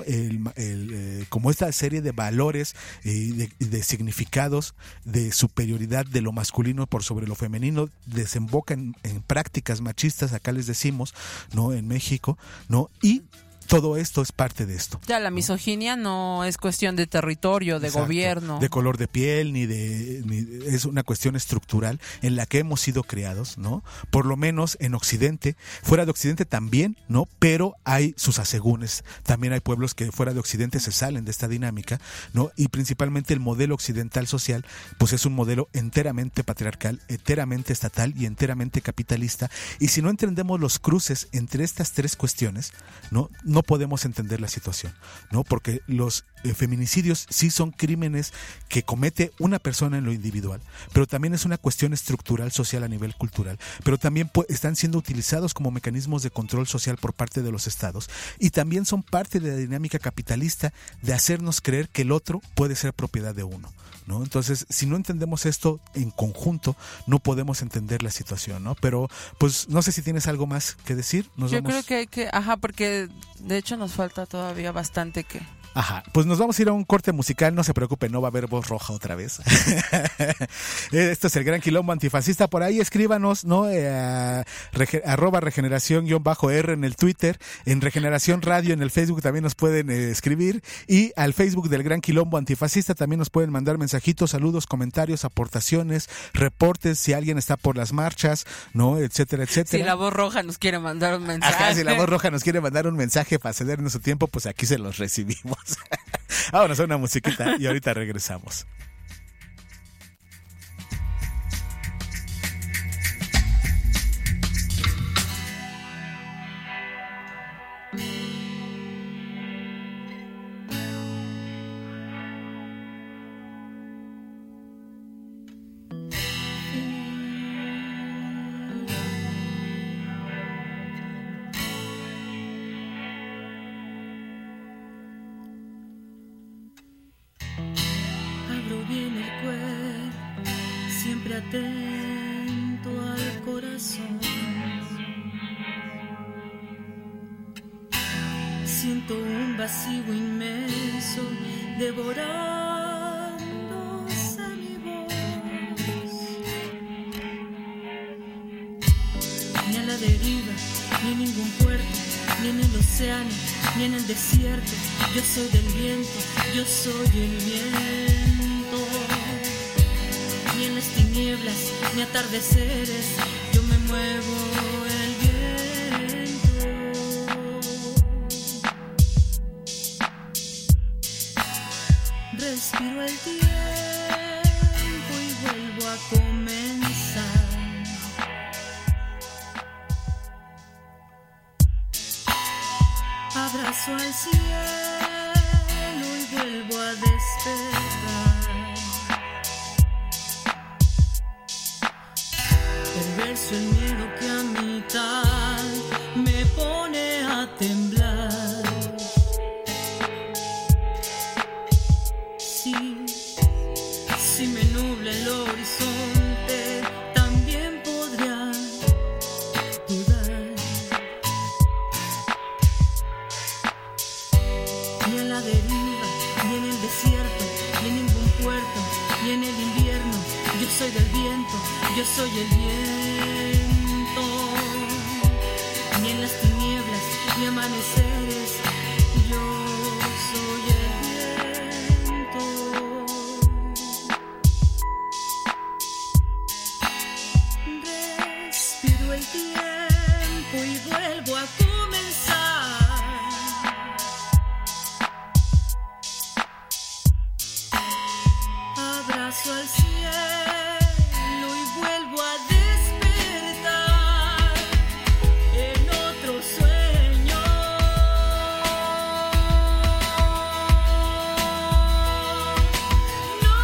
Como esta serie de valores y de significados de superioridad de lo masculino por sobre lo femenino desemboca en prácticas machistas, acá les decimos, ¿no? En México, ¿no? Y todo esto es parte de esto. Ya, la misoginia no es cuestión de territorio, de gobierno, de color de piel, ni es una cuestión estructural en la que hemos sido creados, ¿no? Por lo menos en Occidente, fuera de Occidente también, ¿no? Pero hay sus asegúnes. También hay pueblos que fuera de Occidente se salen de esta dinámica, ¿no? Y principalmente el modelo occidental social, pues es un modelo enteramente patriarcal, enteramente estatal y enteramente capitalista. Y si no entendemos los cruces entre estas tres cuestiones, no no podemos entender la situación, ¿no? Porque los feminicidios sí son crímenes que comete una persona en lo individual, pero también es una cuestión estructural social a nivel cultural, pero también están siendo utilizados como mecanismos de control social por parte de los estados, y también son parte de la dinámica capitalista de hacernos creer que el otro puede ser propiedad de uno, ¿no? Entonces, si no entendemos esto en conjunto, no podemos entender la situación, ¿no? Pero, pues, no sé si tienes algo más que decir. Yo creo que hay que, porque de hecho nos falta todavía bastante que... Ajá, pues nos vamos a ir a un corte musical, no se preocupe, no va a haber voz roja otra vez. Esto es el Gran Quilombo Antifascista, por ahí escríbanos, ¿no? @regeneración_R en el Twitter, en Regeneración Radio en el Facebook también nos pueden escribir, y al Facebook del Gran Quilombo Antifascista también nos pueden mandar mensajitos, saludos, comentarios, aportaciones, reportes, si alguien está por las marchas, ¿no? Etcétera, etcétera. Si la voz roja nos quiere mandar un mensaje. Ajá, si la voz roja nos quiere mandar un mensaje para cedernos su tiempo, pues aquí se los recibimos. Vámonos a una musiquita y ahorita regresamos. Atento al corazón, siento un vacío inmenso devorándose mi voz. Ni a la deriva, ni en ningún puerto, ni en el océano, ni en el desierto. Yo soy del viento, yo soy el viento. Ni en las tinieblas, ni atardeceres, yo me muevo el viento. Respiro el tiempo y vuelvo a comenzar. Abrazo al cielo y vuelvo a despertar. Perverso el miedo que a mitad me pone a temblar. Si me nubla el horizonte, también podría dudar. Ni a la deriva, ni en el desierto, ni en ningún puerto, ni en el invierno. Yo soy del viento, yo soy el viento. Ni en las tinieblas, ni amaneceres, yo soy el viento. Respiro el tiempo y vuelvo a comenzar. Abrazo al cielo y vuelvo a despertar en otro sueño. No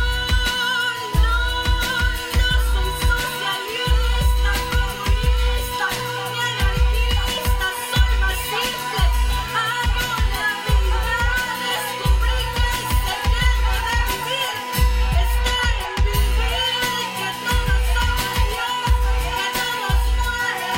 soy socialista, comunista, ni anarquista, soy más simple. Amo la vida, descubrí que el secreto de vivir está en vivir, que todos somos Dios, que todos mueren.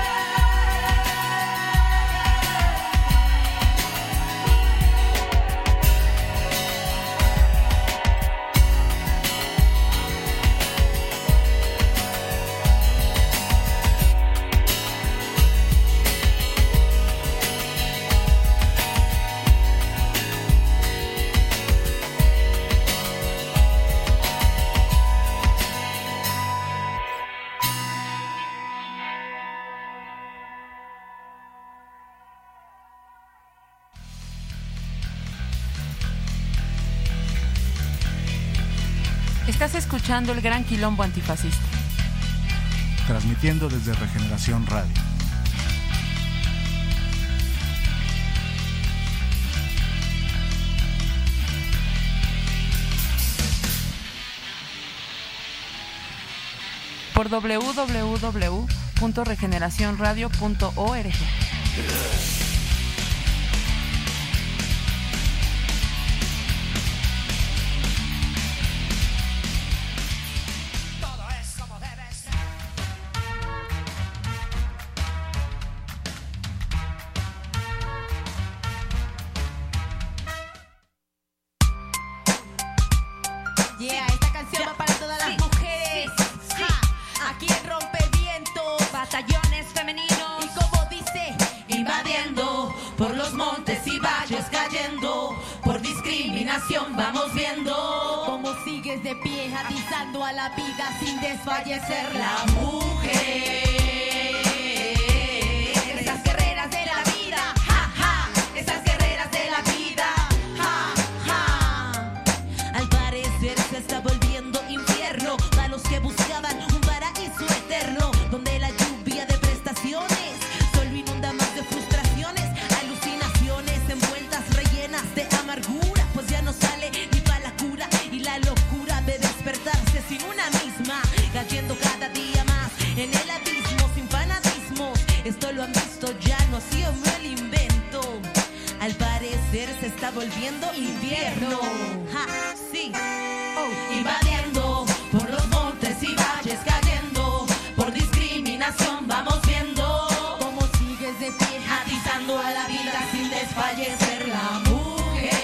Estás escuchando el Gran Quilombo Antifascista. Transmitiendo desde Regeneración Radio. por www.regeneracionradio.org. Yeah, esta canción va para todas las mujeres. Aquí en Rompevientos, batallones femeninos. Y como dice, invadiendo por los montes y valles, cayendo por discriminación, vamos viendo cómo sigues de pie, atizando a la vida sin desfallecer la mujer. Esas guerreras de la vida, esas guerreras de la vida, Al parecer se está volviendo infierno para los que buscaban un paraíso eterno, donde la lluvia de prestaciones solo inunda más de frustraciones, alucinaciones envueltas, rellenas de amargura, pues ya no sale ni para la cura, y la locura de despertarse sin una misma, cayendo cada día más en el abismo sin fanatismos. Esto lo han visto, ya no ha sido mío el invento. Al parecer se está volviendo invierno. Sí. Invadiendo por los montes y valles, cayendo por discriminación, vamos viendo cómo sigues de pie, atizando a la vida sin desfallecer la mujer.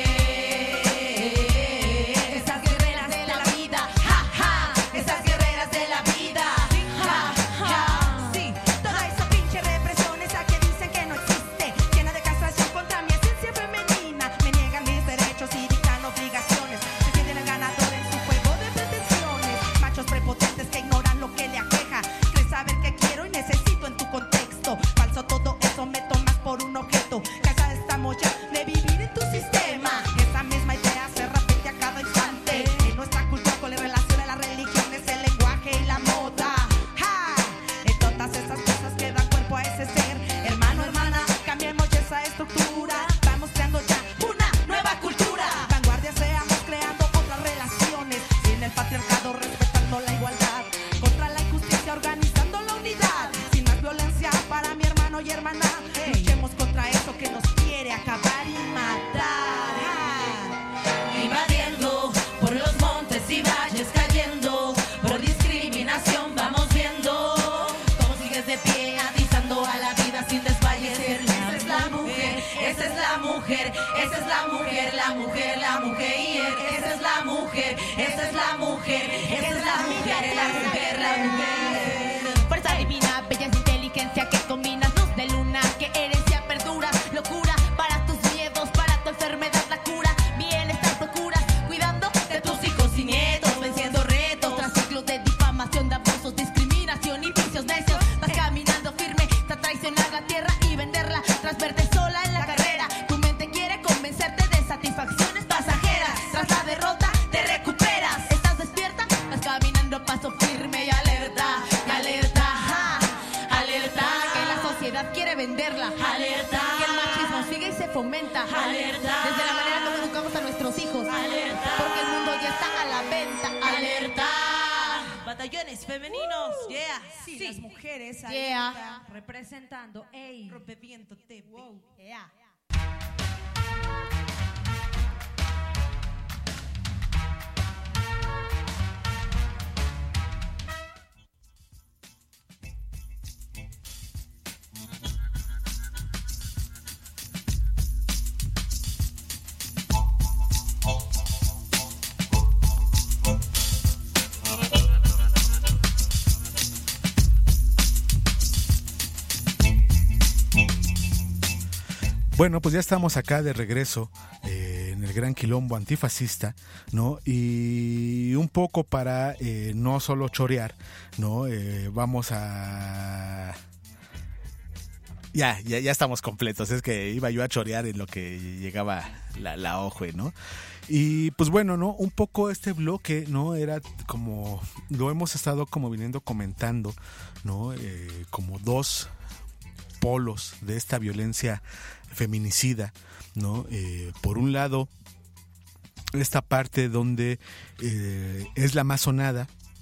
Esas guerreras de la vida, esas guerreras de la vida, sí. Toda esa pinche represión, esa que dicen que no existe, llena de castración contra mi esencia femenina. Me niegan mis derechos y dictan obligaciones. Se sienten el ganador en su juego de pretensiones. Machos prepotentes que ignoran lo que le aqueja. Crees saber que quiero y necesito en tu contexto. Falso todo eso, me tomas por un objeto. Casa estamos ya de vivir en tu sistema. Esa misma idea se repite a cada instante. En nuestra cultura con la relación a las religiones, el lenguaje y la moda. En todas esas cosas que dan cuerpo a ese ser. Hermano, hermana, cambiemos ya esa estructura. Vamos creando ya una nueva cultura. Vanguardia, seamos creando otras relaciones. Sin el patriarcado, respetando la igualdad. Contra la injusticia, organizando la unidad. Sin más violencia para mi hermano y hermana. Luchemos contra eso que nos quiere acabar y matar. Invadiendo por los montes y valles, cayendo por discriminación, vamos viendo cómo sigues de pie, atizando a la vida sin desfallecer. Esa es la mujer, esa es la mujer, esa es la mujer, la mujer, la mujer, esa es la mujer, esa es la mujer, esa es la mujer, la mujer, la mujer. Fuerza divina, belleza, inteligencia que combinas, luz de luna, que herencia perdura, locura para tus miedos, para tu enfermedad la cura, bienestar procuras, cuidando de tus hijos y nietos, venciendo retos tras ciclos de difamación, de abusos, discriminación y vicios necios. Vas caminando firme tras traicionar la tierra y venderla, tras verte sola en la carrera. Tu mente quiere convencerte de satisfacciones pasajeras, tras la derrota te recuperas. Estás despierta, vas caminando a paso firme y alerta, alerta, que la sociedad quiere venderla, alerta, que el machismo sigue y se fomenta, alerta, desde la manera como educamos a nuestros hijos, alerta, porque el mundo ya está a la venta, alerta. Batallones femeninos, yeah, Sí, las mujeres yeah, representando Rompeviento TV. wow, yeah. Bueno, pues ya estamos acá de regreso en el gran quilombo antifascista, ¿no? Y un poco para no solo chorear, ¿no? Vamos a... Ya estamos completos, es que iba yo a chorear en lo que llegaba la ojue, ¿no? Y pues bueno, ¿no? Un poco este bloque, ¿no? Era como, lo hemos estado como viniendo comentando, ¿no? Como dos polos de esta violencia feminicida, ¿no? Por un lado, esta parte donde es la más sonada,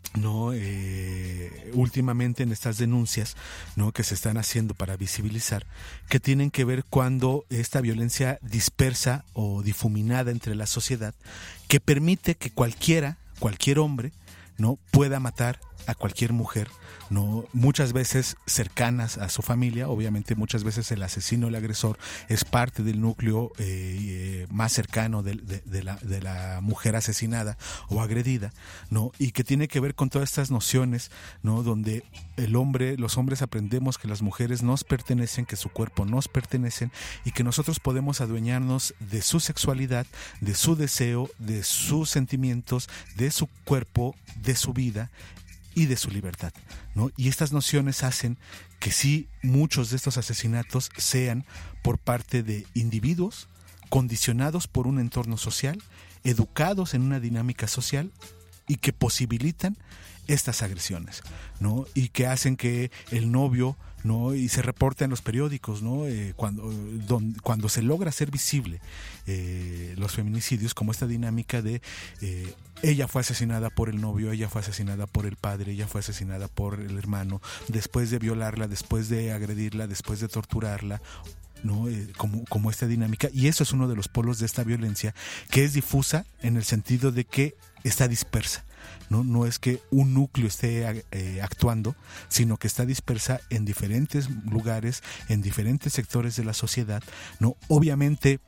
¿no? Últimamente en estas denuncias, ¿no? Que se están haciendo para visibilizar, que tienen que ver cuando esta violencia dispersa o difuminada entre la sociedad, que permite que cualquier hombre, ¿no? pueda matar a cualquier mujer, ¿no? Muchas veces cercanas a su familia. Obviamente muchas veces el asesino, el agresor, es parte del núcleo más cercano de la mujer asesinada o agredida, ¿no? Y que tiene que ver con todas estas nociones, ¿no? Donde los hombres aprendemos que las mujeres nos pertenecen, que su cuerpo nos pertenecen y que nosotros podemos adueñarnos de su sexualidad, de su deseo, de sus sentimientos, de su cuerpo, de su vida y de su libertad, ¿no? Y estas nociones hacen que sí, muchos de estos asesinatos sean por parte de individuos condicionados por un entorno social, educados en una dinámica social y que posibilitan estas agresiones, ¿no? Y que hacen que el novio, ¿no? Y se reporta en los periódicos, ¿no? Cuando se logra hacer visible los feminicidios, como esta dinámica de ella fue asesinada por el novio, ella fue asesinada por el padre, ella fue asesinada por el hermano, después de violarla, después de agredirla, después de torturarla, ¿no? Como esta dinámica. Y eso es uno de los polos de esta violencia, que es difusa en el sentido de que está dispersa. No es que un núcleo esté actuando, sino que está dispersa en diferentes lugares, en diferentes sectores de la sociedad, ¿no? Obviamente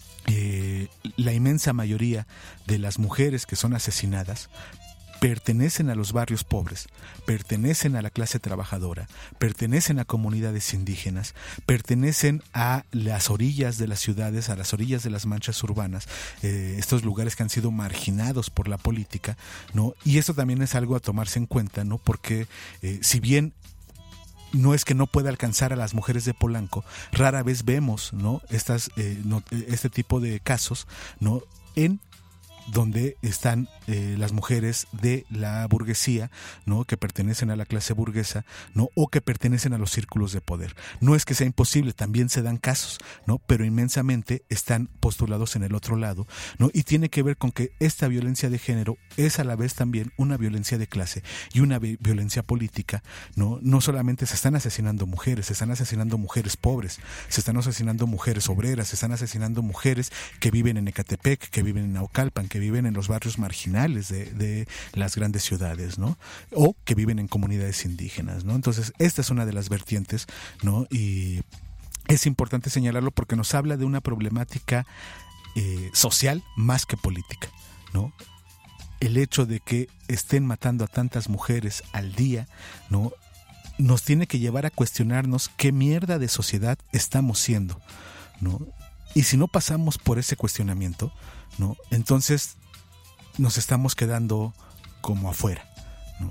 la inmensa mayoría de las mujeres que son asesinadas pertenecen a los barrios pobres, pertenecen a la clase trabajadora, pertenecen a comunidades indígenas, pertenecen a las orillas de las ciudades, a las orillas de las manchas urbanas, estos lugares que han sido marginados por la política, ¿no? Y esto también es algo a tomarse en cuenta, ¿no? Porque si bien no es que no pueda alcanzar a las mujeres de Polanco, rara vez vemos, ¿no? Este tipo de casos, ¿no? En donde están las mujeres de la burguesía, ¿no? Que pertenecen a la clase burguesa, ¿no? O que pertenecen a los círculos de poder. No es que sea imposible, también se dan casos, ¿no? Pero inmensamente están postulados en el otro lado, ¿no? Y tiene que ver con que esta violencia de género es a la vez también una violencia de clase y una violencia política, ¿no? No solamente se están asesinando mujeres, se están asesinando mujeres pobres, se están asesinando mujeres obreras, se están asesinando mujeres que viven en Ecatepec, que viven en Naucalpan, que viven en los barrios marginales de las grandes ciudades, ¿no? O que viven en comunidades indígenas, ¿no? Entonces, esta es una de las vertientes, ¿no? Y es importante señalarlo porque nos habla de una problemática social más que política, ¿no? El hecho de que estén matando a tantas mujeres al día, ¿no? Nos tiene que llevar a cuestionarnos qué mierda de sociedad estamos siendo, ¿no? Y si no pasamos por ese cuestionamiento, ¿no? Entonces nos estamos quedando como afuera, ¿no?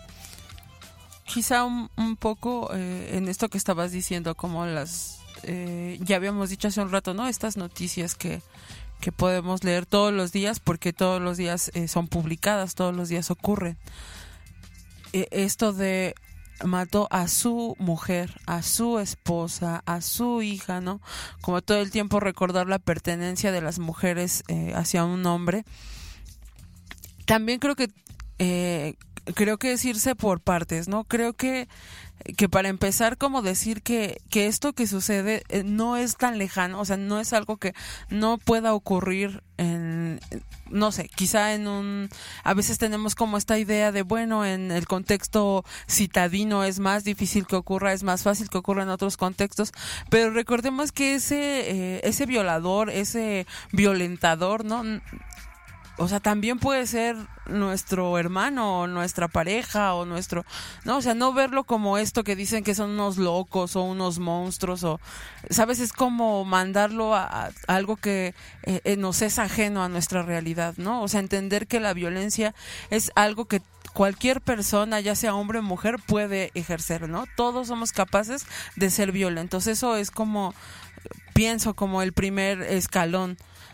Quizá un poco en esto que estabas diciendo, como ya habíamos dicho hace un rato, ¿no? Estas noticias que podemos leer todos los días, porque todos los días son publicadas, todos los días ocurren. Esto de mató a su mujer, a su esposa, a su hija, ¿no? Como todo el tiempo recordar la pertenencia de las mujeres hacia un hombre. También creo que es irse por partes, ¿no? Creo que para empezar, como decir que esto que sucede no es tan lejano, o sea, no es algo que no pueda ocurrir no sé, quizá a veces tenemos como esta idea de, bueno, en el contexto citadino es más difícil que ocurra, es más fácil que ocurra en otros contextos, pero recordemos que ese violador, ese violentador, ¿no? O sea, también puede ser nuestro hermano o nuestra pareja o nuestro... No, o sea, no verlo como esto que dicen que son unos locos o unos monstruos o... ¿Sabes? Es como mandarlo a algo que nos es ajeno a nuestra realidad, ¿no? O sea, entender que la violencia es algo que cualquier persona, ya sea hombre o mujer, puede ejercer, ¿no? Todos somos capaces de ser violentos. Eso es como... Pienso como el primer escalón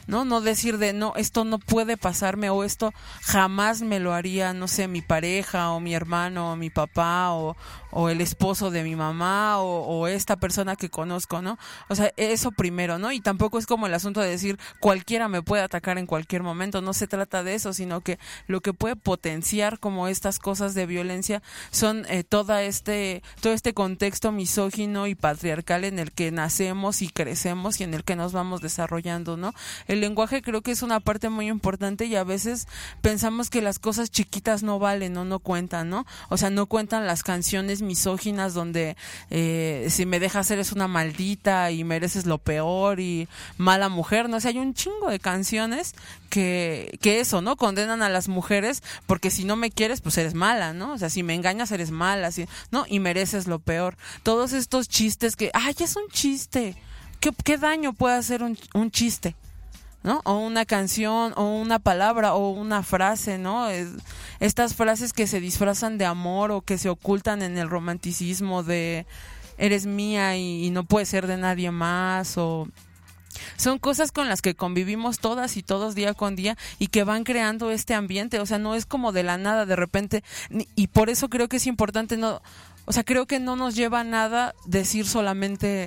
No decir de, no, esto no puede pasarme, o esto jamás me lo haría, no sé, mi pareja, o mi hermano, o mi papá, o el esposo de mi mamá, o esta persona que conozco, ¿no? O sea, eso primero, ¿no? Y tampoco es como el asunto de decir, cualquiera me puede atacar en cualquier momento, no se trata de eso, sino que lo que puede potenciar como estas cosas de violencia son todo este contexto misógino y patriarcal en el que nacemos y crecemos y en el que nos vamos desarrollando, ¿no? El lenguaje creo que es una parte muy importante, y a veces pensamos que las cosas chiquitas no valen o no cuentan, ¿no? O sea, no cuentan las canciones misóginas donde si me dejas eres una maldita y mereces lo peor y mala mujer, ¿no? O sea, hay un chingo de canciones que eso, ¿no? Condenan a las mujeres porque si no me quieres, pues eres mala, ¿no? O sea, si me engañas eres mala, ¿no? Y mereces lo peor. Todos estos chistes que, ¡ay, es un chiste! ¿Qué daño puede hacer un chiste? ¿No? O una canción, o una palabra, o una frase, ¿no? Estas frases que se disfrazan de amor o que se ocultan en el romanticismo de eres mía y no puede ser de nadie más, o son cosas con las que convivimos todas y todos día con día y que van creando este ambiente. O sea, no es como de la nada de repente, y por eso creo que es importante, creo que no nos lleva a nada decir solamente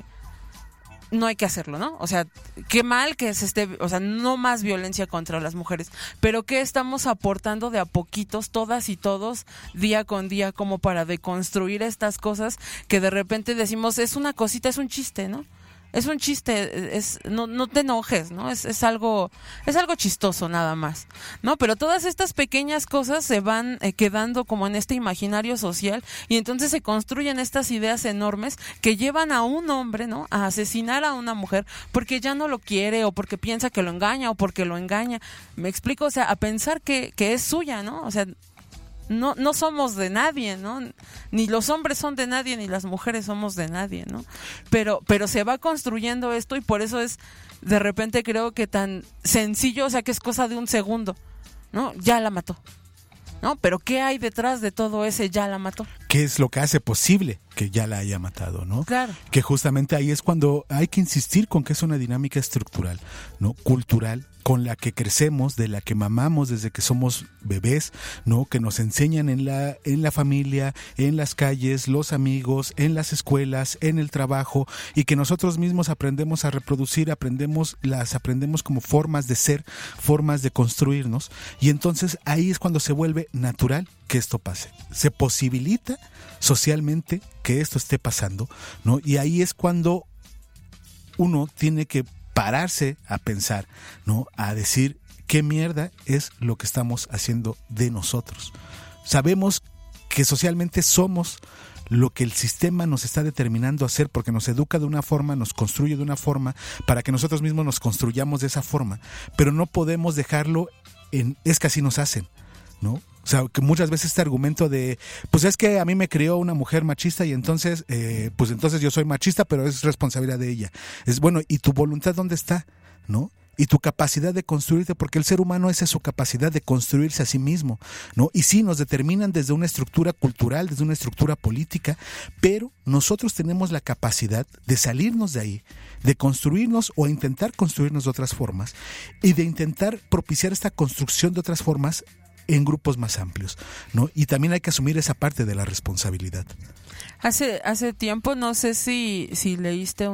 no hay que hacerlo, ¿no? O sea, qué mal que no más violencia contra las mujeres, pero qué estamos aportando de a poquitos, todas y todos, día con día, como para deconstruir estas cosas que de repente decimos, es una cosita, es un chiste, ¿no? Es un chiste, no te enojes, ¿no? Es algo chistoso nada más, ¿no? Pero todas estas pequeñas cosas se van quedando como en este imaginario social, y entonces se construyen estas ideas enormes que llevan a un hombre, ¿no? A asesinar a una mujer porque ya no lo quiere, o porque piensa que lo engaña, o porque lo engaña. ¿Me explico? O sea, a pensar que es suya, ¿no? O sea, no somos de nadie, ¿no? Ni los hombres son de nadie, ni las mujeres somos de nadie, ¿no? Pero se va construyendo esto, y por eso es, de repente creo que tan sencillo, o sea, que es cosa de un segundo, ¿no? Ya la mató, ¿no? Pero ¿qué hay detrás de todo ese ya la mató? ¿Qué es lo que hace posible que ya la haya matado, ¿no? Claro. Que justamente ahí es cuando hay que insistir con que es una dinámica estructural, ¿no? Cultural, con la que crecemos, de la que mamamos desde que somos bebés, ¿no? Que nos enseñan en la familia, en las calles, los amigos, en las escuelas, en el trabajo, y que nosotros mismos aprendemos a reproducir, aprendemos como formas de ser, formas de construirnos, y entonces ahí es cuando se vuelve natural que esto pase. Se posibilita socialmente que esto esté pasando, ¿no? Y ahí es cuando uno tiene que pararse a pensar, ¿no? A decir qué mierda es lo que estamos haciendo de nosotros. Sabemos que socialmente somos lo que el sistema nos está determinando a hacer, porque nos educa de una forma, nos construye de una forma, para que nosotros mismos nos construyamos de esa forma, pero no podemos dejarlo es que así nos hacen, ¿no? O sea, que muchas veces este argumento de, pues es que a mí me crió una mujer machista y entonces, pues entonces yo soy machista, pero es responsabilidad de ella. Es bueno, ¿y tu voluntad dónde está? ¿No? Y tu capacidad de construirte, porque el ser humano esa es su capacidad de construirse a sí mismo, ¿no? Y sí, nos determinan desde una estructura cultural, desde una estructura política, pero nosotros tenemos la capacidad de salirnos de ahí, de construirnos o intentar construirnos de otras formas, y de intentar propiciar esta construcción de otras formas en grupos más amplios, ¿no? Y también hay que asumir esa parte de la responsabilidad. Hace tiempo, no sé si leíste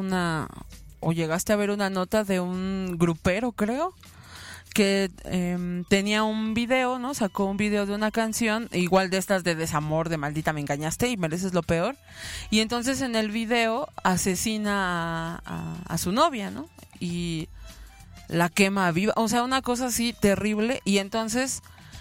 o llegaste a ver una nota de un grupero, creo, que tenía un video, ¿no? Sacó un video de una canción, igual de estas de desamor, de maldita me engañaste y mereces lo peor, y entonces en el video asesina a su novia, ¿no? Y la quema viva, o sea, una cosa así terrible, y entonces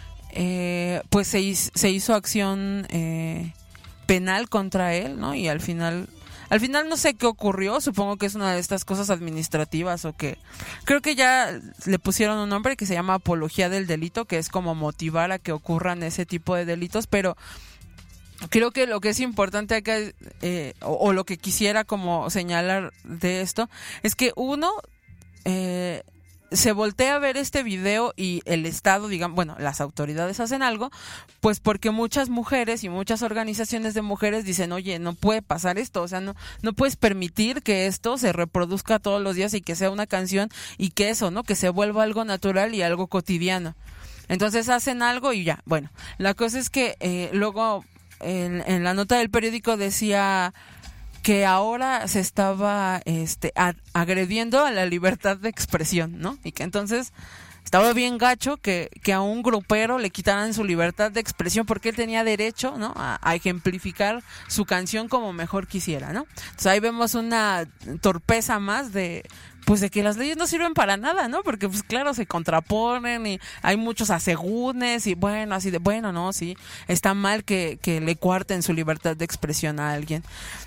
pues se hizo acción penal contra él, ¿no? Y al final no sé qué ocurrió, supongo que es una de estas cosas administrativas, o que creo que ya le pusieron un nombre que se llama apología del delito, que es como motivar a que ocurran ese tipo de delitos, pero creo que lo que es importante acá o lo que quisiera como señalar de esto es que uno se voltea a ver este video y el Estado, digamos, bueno, las autoridades hacen algo, pues porque muchas mujeres y muchas organizaciones de mujeres dicen, oye, no puede pasar esto, o sea, no puedes permitir que esto se reproduzca todos los días y que sea una canción y que eso, ¿no? Que se vuelva algo natural y algo cotidiano. Entonces hacen algo y ya. Bueno, la cosa es que luego en la nota del periódico decía que ahora se estaba agrediendo a la libertad de expresión, ¿no? Y que entonces estaba bien gacho que a un grupero le quitaran su libertad de expresión porque él tenía derecho, ¿no? a ejemplificar su canción como mejor quisiera, ¿no? Entonces ahí vemos una torpeza más de que las leyes no sirven para nada, ¿no? Porque pues claro, se contraponen y hay muchos asegúnes y bueno, así de bueno, no, sí, está mal que le cuarten su libertad de expresión a alguien.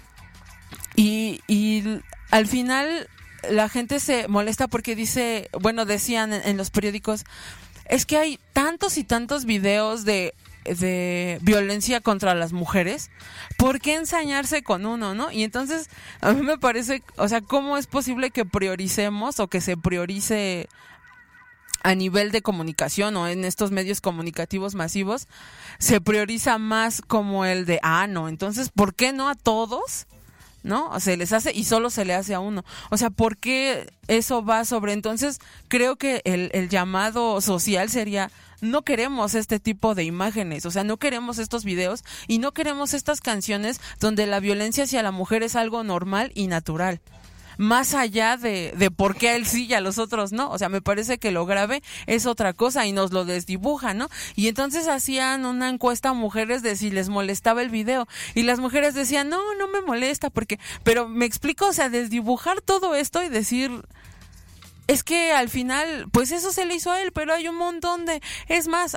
Y al final la gente se molesta porque dice, bueno, decían en los periódicos, es que hay tantos y tantos videos de violencia contra las mujeres, ¿por qué ensañarse con uno, no? Y entonces a mí me parece, o sea, ¿cómo es posible que prioricemos o que se priorice a nivel de comunicación o en estos medios comunicativos masivos, se prioriza más como el de, no, entonces, ¿por qué no a todos? ¿No? Se les hace y solo se le hace a uno. O sea, ¿por qué eso va sobre? Entonces, creo que el llamado social sería, no queremos este tipo de imágenes, o sea, no queremos estos videos y no queremos estas canciones donde la violencia hacia la mujer es algo normal y natural. Más allá de por qué a él sí y a los otros no. O sea, me parece que lo grave es otra cosa y nos lo desdibuja, ¿no? Y entonces hacían una encuesta a mujeres de si les molestaba el video. Y las mujeres decían, no me molesta, porque... Pero me explico, o sea, desdibujar todo esto y decir... Es que al final, pues eso se le hizo a él, pero hay un montón de... Es más,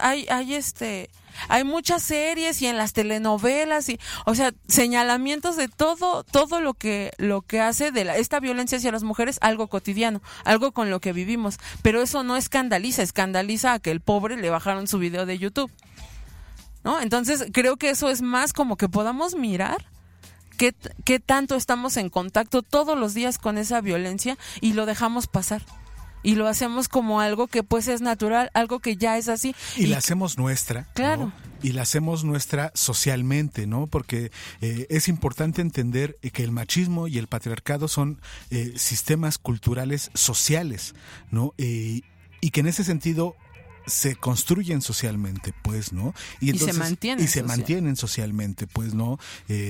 hay muchas series y en las telenovelas y, o sea, señalamientos de todo lo que hace de esta violencia hacia las mujeres algo cotidiano, algo con lo que vivimos, pero eso no escandaliza a que el pobre le bajaron su video de YouTube, ¿no? Entonces creo que eso es más como que podamos mirar qué tanto estamos en contacto todos los días con esa violencia y lo dejamos pasar. Y lo hacemos como algo que pues es natural, algo que ya es así. Y la hacemos nuestra. Claro. ¿No? Y la hacemos nuestra socialmente, ¿no? Porque es importante entender que el machismo y el patriarcado son sistemas culturales sociales, ¿no? Y que en ese sentido se construyen socialmente, pues, ¿no? Y entonces, se mantienen socialmente, pues, ¿no?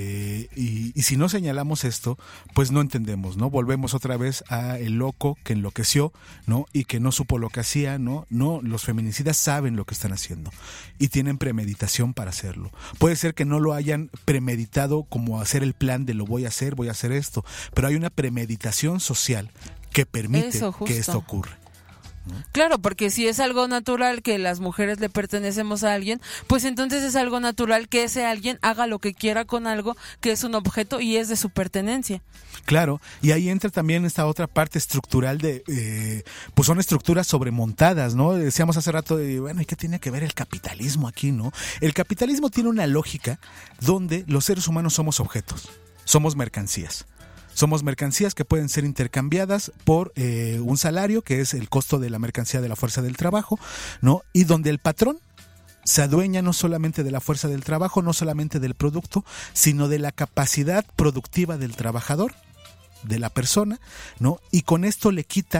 Y si no señalamos esto, pues no entendemos, ¿no? Volvemos otra vez a el loco que enloqueció, ¿no? Y que no supo lo que hacía, ¿no? No, los feminicidas saben lo que están haciendo y tienen premeditación para hacerlo. Puede ser que no lo hayan premeditado como hacer el plan de lo voy a hacer esto, pero hay una premeditación social que permite que esto ocurra. Claro, porque si es algo natural que las mujeres le pertenecemos a alguien, pues entonces es algo natural que ese alguien haga lo que quiera con algo que es un objeto y es de su pertenencia. Claro, y ahí entra también esta otra parte estructural de, pues son estructuras sobremontadas, ¿no? Decíamos hace rato, bueno, ¿y qué tiene que ver el capitalismo aquí, no? El capitalismo tiene una lógica donde los seres humanos somos objetos, somos mercancías. Somos mercancías que pueden ser intercambiadas por un salario, que es el costo de la mercancía de la fuerza del trabajo, ¿no? Y donde el patrón se adueña no solamente de la fuerza del trabajo, no solamente del producto, sino de la capacidad productiva del trabajador, de la persona, ¿no? Y con esto le quita,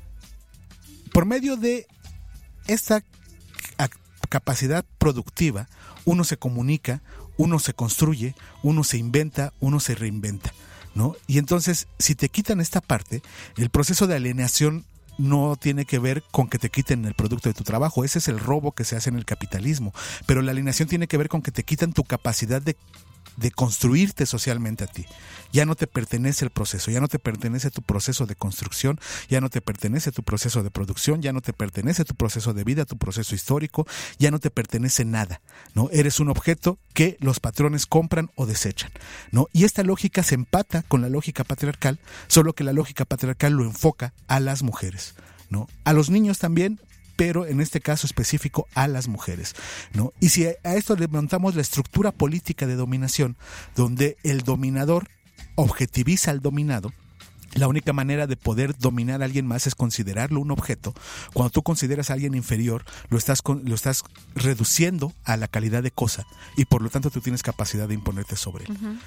por medio de esta capacidad productiva, uno se comunica, uno se construye, uno se inventa, uno se reinventa, ¿no? Y entonces, si te quitan esta parte, el proceso de alienación no tiene que ver con que te quiten el producto de tu trabajo. Ese es el robo que se hace en el capitalismo. Pero la alienación tiene que ver con que te quitan tu capacidad de construirte socialmente a ti. Ya no te pertenece el proceso, ya no te pertenece tu proceso de construcción, ya no te pertenece tu proceso de producción, ya no te pertenece tu proceso de vida, tu proceso histórico, ya no te pertenece nada, ¿no? Eres un objeto que los patrones compran o desechan, ¿no? Y esta lógica se empata con la lógica patriarcal, solo que la lógica patriarcal lo enfoca a las mujeres, ¿no? A los niños también, pero en este caso específico a las mujeres, ¿no? Y si a esto le montamos la estructura política de dominación, donde el dominador objetiviza al dominado, La única manera de poder dominar a alguien más es considerarlo un objeto. Cuando tú consideras a alguien inferior, lo estás reduciendo a la calidad de cosa y por lo tanto tú tienes capacidad de imponerte sobre él. Uh-huh.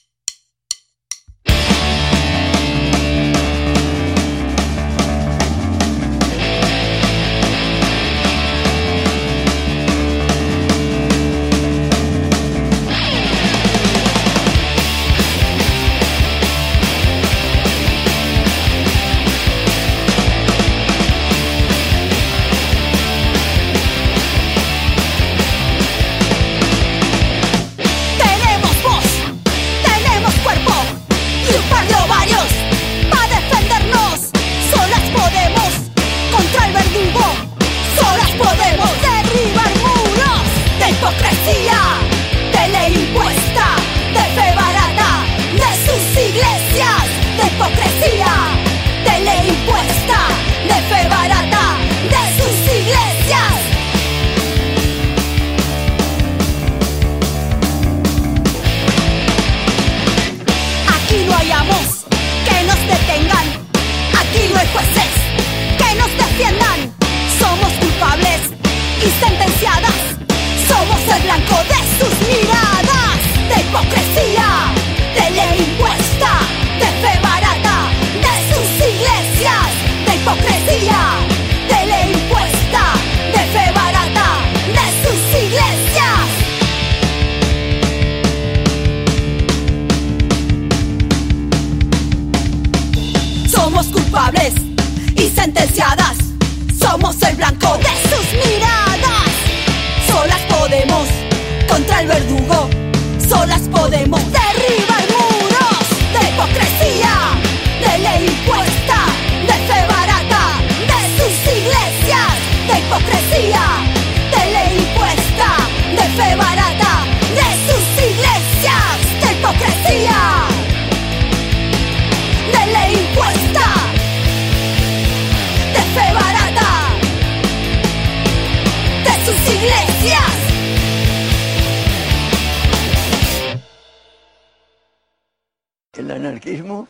El anarquismo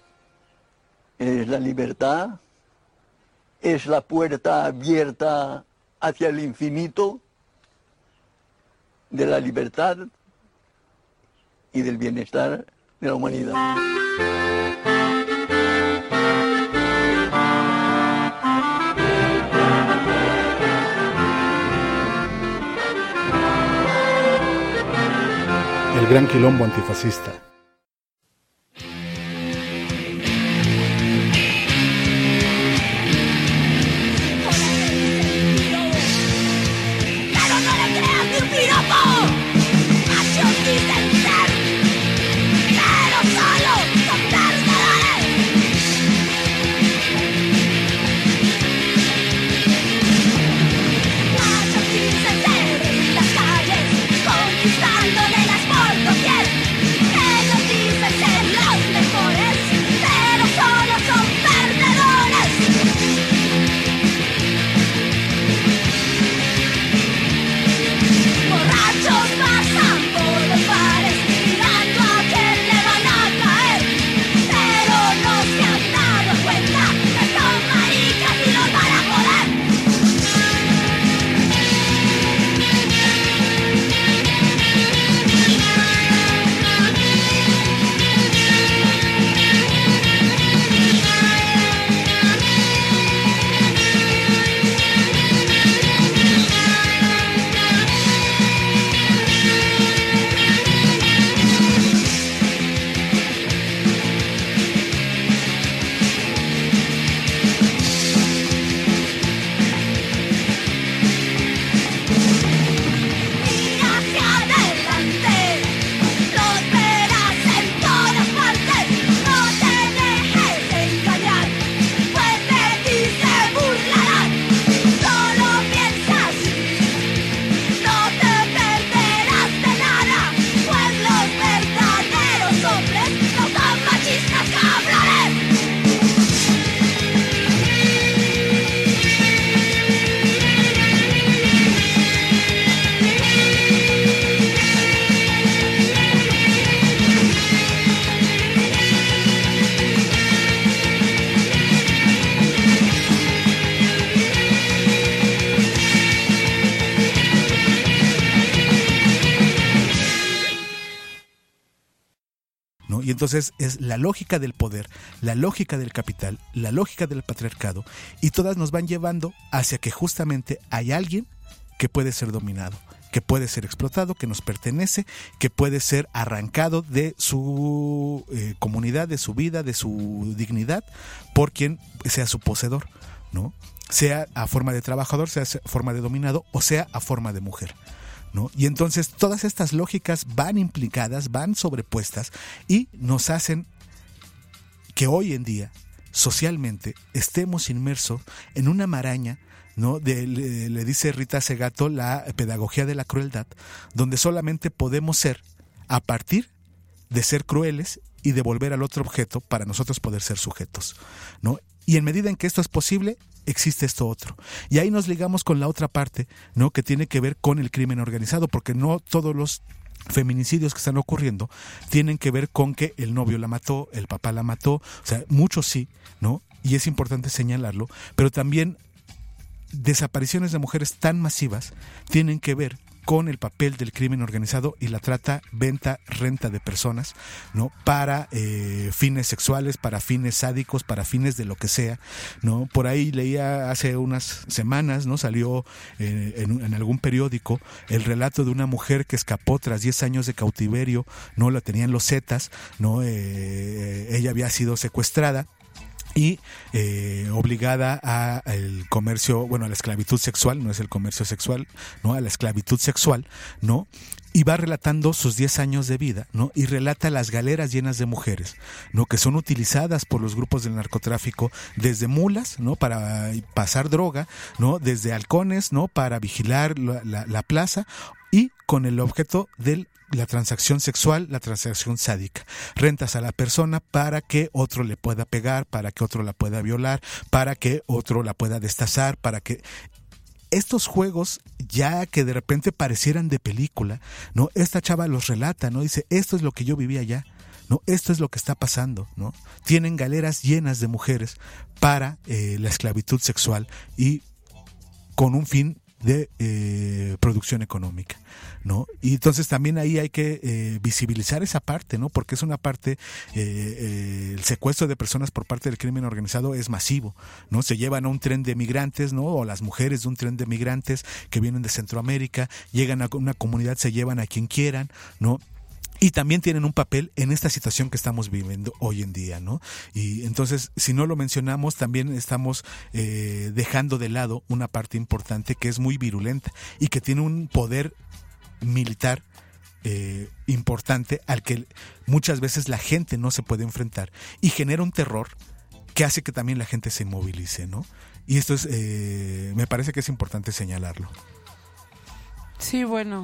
es la libertad, es la puerta abierta hacia el infinito de la libertad y del bienestar de la humanidad. El gran quilombo antifascista. Conquistándoles por doquier, que no entonces es la lógica del poder, la lógica del capital, la lógica del patriarcado, y todas nos van llevando hacia que justamente hay alguien que puede ser dominado, que puede ser explotado, que nos pertenece, que puede ser arrancado de su comunidad, de su vida, de su dignidad, por quien sea su poseedor, ¿no? Sea a forma de trabajador, sea a forma de dominado o sea a forma de mujer, ¿no? Y entonces todas estas lógicas van implicadas, van sobrepuestas y nos hacen que hoy en día, socialmente, estemos inmersos en una maraña, ¿no? Le dice Rita Segato la pedagogía de la crueldad, donde solamente podemos ser a partir de ser crueles y devolver al otro objeto para nosotros poder ser sujetos, ¿no? Y en medida en que esto es posible, existe esto otro. Y ahí nos ligamos con la otra parte, ¿no? Que tiene que ver con el crimen organizado, porque no todos los feminicidios que están ocurriendo tienen que ver con que el novio la mató, el papá la mató, o sea, muchos sí, ¿no? Y es importante señalarlo, pero también desapariciones de mujeres tan masivas tienen que ver con el papel del crimen organizado y la trata, venta, renta de personas, ¿no? Para fines sexuales, para fines sádicos, para fines de lo que sea, ¿no? Por ahí leía hace unas semanas, ¿no? Salió en algún periódico el relato de una mujer que escapó tras 10 años de cautiverio, ¿no? La tenían los Zetas, ¿no? Ella había sido secuestrada y obligada a el comercio, bueno, a la esclavitud sexual, no es el comercio sexual, ¿no? A la esclavitud sexual, ¿no? Y va relatando sus 10 años de vida, ¿no? Y relata las galeras llenas de mujeres, ¿no? Que son utilizadas por los grupos del narcotráfico desde mulas, ¿no? Para pasar droga, ¿no? Desde halcones, ¿no? Para vigilar la plaza, y con el objeto de la transacción sexual, la transacción sádica. Rentas a la persona para que otro le pueda pegar, para que otro la pueda violar, para que otro la pueda destazar, para que estos juegos ya que de repente parecieran de película, ¿no? Esta chava los relata, ¿no? Dice, esto es lo que yo vivía allá, ¿no? Esto es lo que está pasando, ¿no? Tienen galeras llenas de mujeres para la esclavitud sexual y con un fin de producción económica, ¿no? Y entonces también ahí hay que visibilizar esa parte, ¿no? Porque es una parte, el secuestro de personas por parte del crimen organizado es masivo, ¿no? Se llevan a un tren de migrantes, ¿no? O las mujeres de un tren de migrantes que vienen de Centroamérica, llegan a una comunidad, se llevan a quien quieran, ¿no? Y también tienen un papel en esta situación que estamos viviendo hoy en día, ¿no? Y entonces, si no lo mencionamos, también estamos dejando de lado una parte importante que es muy virulenta y que tiene un poder militar importante al que muchas veces la gente no se puede enfrentar y genera un terror que hace que también la gente se movilice, ¿no? Y esto es, me parece que es importante señalarlo. Sí, bueno.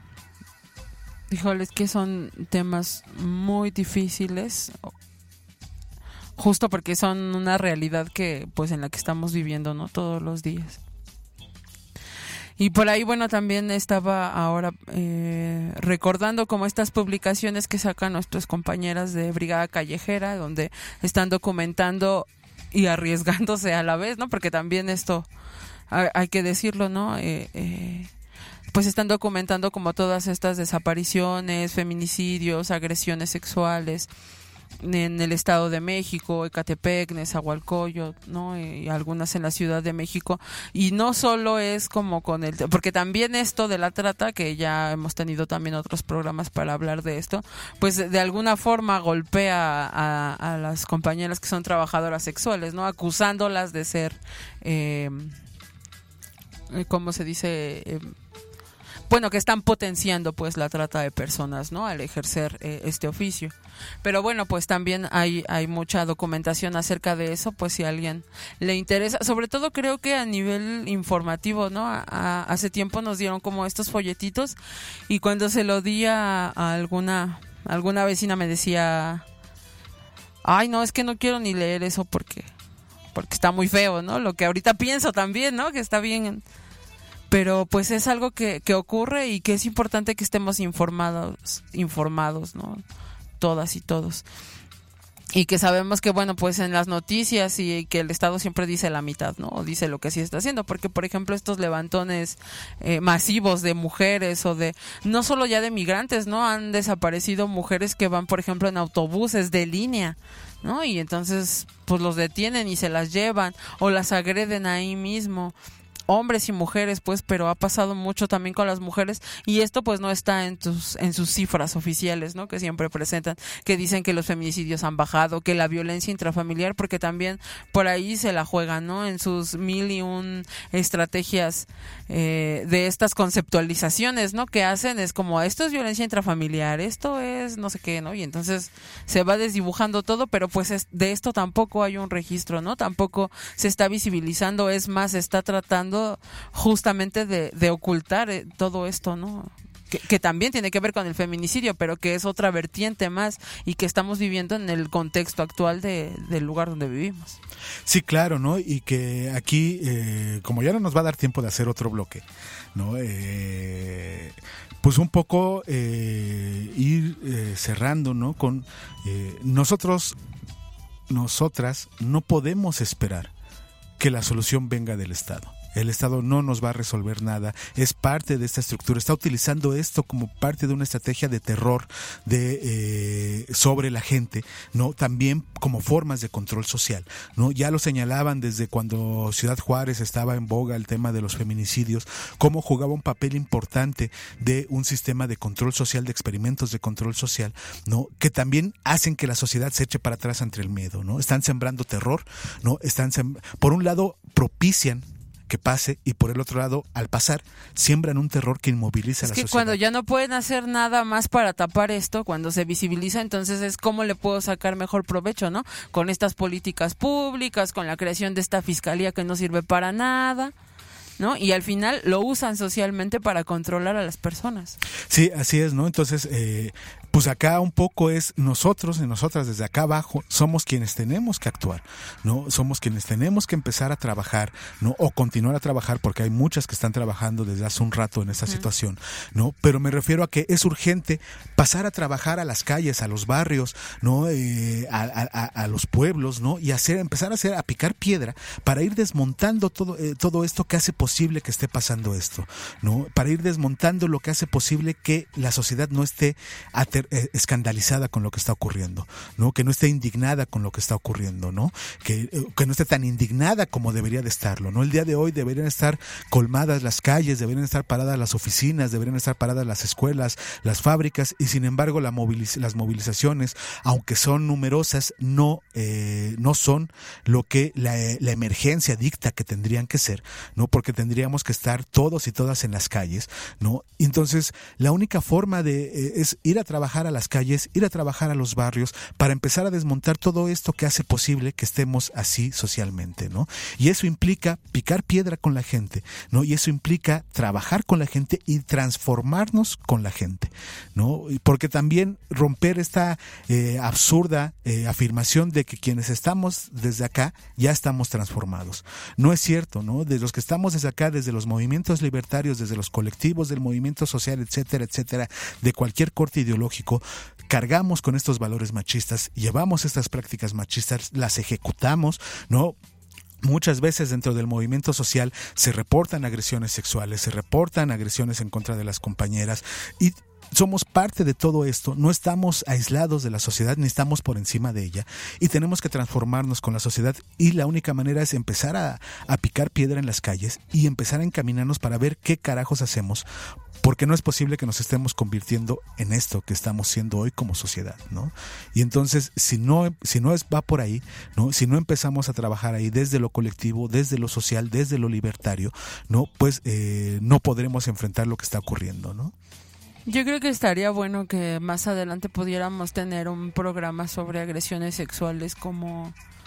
Híjoles, que son temas muy difíciles, justo porque son una realidad que, pues, en la que estamos viviendo, ¿no? Todos los días. Y por ahí, bueno, también estaba ahora recordando como estas publicaciones que sacan nuestras compañeras de Brigada Callejera, donde están documentando y arriesgándose a la vez, ¿no? Porque también esto hay que decirlo, ¿no? Pues están documentando como todas estas desapariciones, feminicidios, agresiones sexuales en el Estado de México, Ecatepec, Nezahualcóyotl, ¿no? Y algunas en la Ciudad de México. Y no solo es como con el... Porque también esto de la trata, que ya hemos tenido también otros programas para hablar de esto, pues de alguna forma golpea a las compañeras que son trabajadoras sexuales, ¿no? Acusándolas de ser... ¿cómo se dice? Bueno, que están potenciando pues la trata de personas, ¿no? Al ejercer este oficio. Pero bueno, pues también hay mucha documentación acerca de eso, pues si a alguien le interesa, sobre todo creo que a nivel informativo, ¿no? Hace tiempo nos dieron como estos folletitos y cuando se lo di a alguna vecina me decía, ay, no, es que no quiero ni leer eso porque está muy feo, ¿no? Lo que ahorita pienso también, ¿no? Que está bien... Pero pues es algo que ocurre y que es importante que estemos informados, ¿no? Todas y todos. y que sabemos que, bueno, pues en las noticias y que el Estado siempre dice la mitad, ¿no? O dice lo que sí está haciendo, porque, por ejemplo, estos levantones masivos de mujeres o de, no solo ya de migrantes, ¿no? Han desaparecido mujeres que van, por ejemplo, en autobuses de línea, ¿no? Y entonces, pues los detienen y se las llevan o las agreden ahí mismo. Hombres y mujeres, pues, pero ha pasado mucho también con las mujeres, y esto pues no está en sus cifras oficiales, ¿no? Que siempre presentan, que dicen que los feminicidios han bajado, que la violencia intrafamiliar, porque también por ahí se la juegan, ¿no? En sus 1001 estrategias de estas conceptualizaciones, ¿no? Que hacen, es como, esto es violencia intrafamiliar, esto es no sé qué, ¿no? Y entonces se va desdibujando todo, pero pues de esto tampoco hay un registro, ¿no? Tampoco se está visibilizando, es más, se está tratando justamente de ocultar todo esto, ¿no? Que también tiene que ver con el feminicidio, pero que es otra vertiente más y que estamos viviendo en el contexto actual del lugar donde vivimos. Sí, claro, ¿no? Y que aquí, como ya no nos va a dar tiempo de hacer otro bloque, ¿no? Pues un poco ir cerrando, ¿no? Con nosotras no podemos esperar que la solución venga del Estado. El Estado no nos va a resolver nada, es parte de esta estructura, está utilizando esto como parte de una estrategia de terror sobre la gente, ¿no? También como formas de control social, ¿no? Ya lo señalaban desde cuando Ciudad Juárez estaba en boga el tema de los feminicidios, cómo jugaba un papel importante de un sistema de control social, de experimentos de control social, ¿no? Que también hacen que la sociedad se eche para atrás ante el miedo, ¿no? Están sembrando terror, ¿no? Por un lado propician que pase, y por el otro lado, al pasar, siembran un terror que inmoviliza a la sociedad. Es que cuando ya no pueden hacer nada más para tapar esto, cuando se visibiliza, entonces es cómo le puedo sacar mejor provecho, ¿no? Con estas políticas públicas, con la creación de esta fiscalía que no sirve para nada, ¿no? Y al final lo usan socialmente para controlar a las personas. Sí, así es, ¿no? Entonces, pues acá un poco es nosotros y nosotras desde acá abajo somos quienes tenemos que actuar, ¿no? Somos quienes tenemos que empezar a trabajar, ¿no? O continuar a trabajar, porque hay muchas que están trabajando desde hace un rato en esta situación, ¿no? Pero me refiero a que es urgente pasar a trabajar a las calles, a los barrios, ¿no? A los pueblos, ¿no? Y empezar a picar piedra para ir desmontando todo esto que hace posible que esté pasando esto, ¿no? Para ir desmontando lo que hace posible que la sociedad no esté escandalizada con lo que está ocurriendo, ¿no? Que no esté indignada con lo que está ocurriendo, ¿no? Que no esté tan indignada como debería de estarlo, ¿no? El día de hoy deberían estar colmadas las calles, deberían estar paradas las oficinas, deberían estar paradas las escuelas, las fábricas, y sin embargo las movilizaciones, aunque son numerosas, no son lo que la emergencia dicta que tendrían que ser, ¿no? Porque tendríamos que estar todos y todas en las calles, ¿no? Entonces, la única forma es ir a trabajar a las calles, ir a trabajar a los barrios para empezar a desmontar todo esto que hace posible que estemos así socialmente, ¿no? Y eso implica picar piedra con la gente, ¿no? Y eso implica trabajar con la gente y transformarnos con la gente, ¿no? Porque también romper esta absurda afirmación de que quienes estamos desde acá ya estamos transformados. No es cierto, ¿no? De los que estamos desde acá, desde los movimientos libertarios, desde los colectivos del movimiento social, etcétera, etcétera, de cualquier corte ideológico, cargamos con estos valores machistas, llevamos estas prácticas machistas, las ejecutamos, ¿no? Muchas veces dentro del movimiento social se reportan agresiones sexuales, se reportan agresiones en contra de las compañeras, y somos parte de todo esto, no estamos aislados de la sociedad ni estamos por encima de ella, y tenemos que transformarnos con la sociedad, y la única manera es empezar a picar piedra en las calles y empezar a encaminarnos para ver qué carajos hacemos, porque no es posible que nos estemos convirtiendo en esto que estamos siendo hoy como sociedad, ¿no? Y entonces, si no va por ahí, ¿no? Si no empezamos a trabajar ahí desde lo colectivo, desde lo social, desde lo libertario, ¿no? Pues no podremos enfrentar lo que está ocurriendo, ¿no? Yo creo que estaría bueno que más adelante pudiéramos tener un programa sobre agresiones sexuales como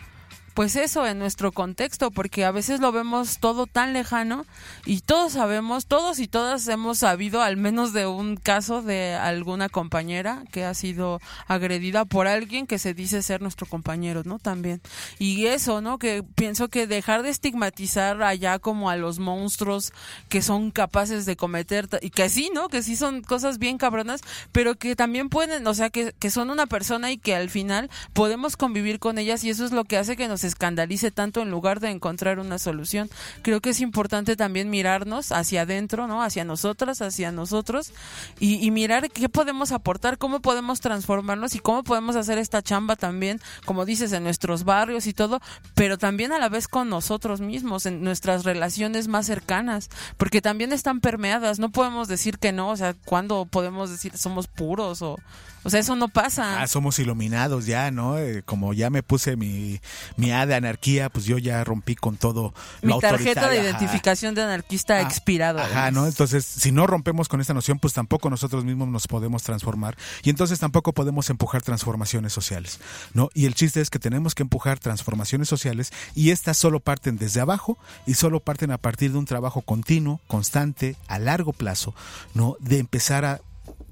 pues eso, en nuestro contexto, porque a veces lo vemos todo tan lejano y todos sabemos, todos y todas hemos sabido al menos de un caso de alguna compañera que ha sido agredida por alguien que se dice ser nuestro compañero, ¿no? También. Y eso, ¿no? Que pienso que dejar de estigmatizar allá como a los monstruos que son capaces de cometer, y que sí, ¿no? Que sí son cosas bien cabronas, pero que también pueden, o sea, que son una persona y que al final podemos convivir con ellas, y eso es lo que hace que nos escandalice tanto en lugar de encontrar una solución. Creo que es importante también mirarnos hacia adentro, ¿no? Hacia nosotras, hacia nosotros, y mirar qué podemos aportar, cómo podemos transformarnos y cómo podemos hacer esta chamba también, como dices, en nuestros barrios y todo, pero también a la vez con nosotros mismos, en nuestras relaciones más cercanas, porque también están permeadas. No podemos decir que no, o sea, ¿cuándo podemos decir somos puros? O sea, eso no pasa. Somos iluminados ya, ¿no? Como ya me puse mi A de anarquía, pues yo ya rompí con todo lo autoritario. Mi tarjeta de identificación de anarquista expirado. Ajá, ¿no? Entonces, si no rompemos con esta noción, pues tampoco nosotros mismos nos podemos transformar, y entonces tampoco podemos empujar transformaciones sociales, ¿no? Y el chiste es que tenemos que empujar transformaciones sociales, y estas solo parten desde abajo y solo parten a partir de un trabajo continuo, constante, a largo plazo, ¿no? De empezar a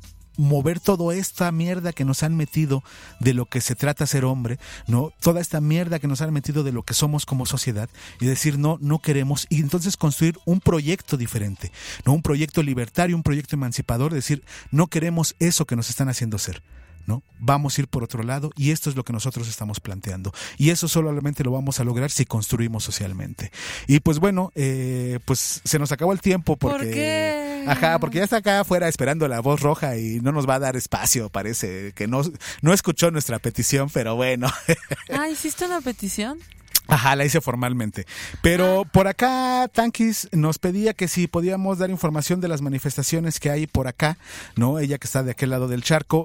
mover toda esta mierda que nos han metido de lo que se trata ser hombre, ¿no? Toda esta mierda que nos han metido de lo que somos como sociedad, y decir no queremos, y entonces construir un proyecto diferente, ¿no? Un proyecto libertario, un proyecto emancipador, decir no queremos eso que nos están haciendo ser, ¿no? Vamos a ir por otro lado, y esto es lo que nosotros estamos planteando, y eso solamente lo vamos a lograr si construimos socialmente. Y pues bueno, pues se nos acabó el tiempo porque... ¿Por qué? Ajá, porque ya está acá afuera esperando la voz roja y no nos va a dar espacio, parece que no escuchó nuestra petición, pero bueno. ¿Hiciste una petición? Ajá, la hice formalmente. Pero por acá Tanquis nos pedía que si podíamos dar información de las manifestaciones que hay por acá, ¿no? Ella que está de aquel lado del charco.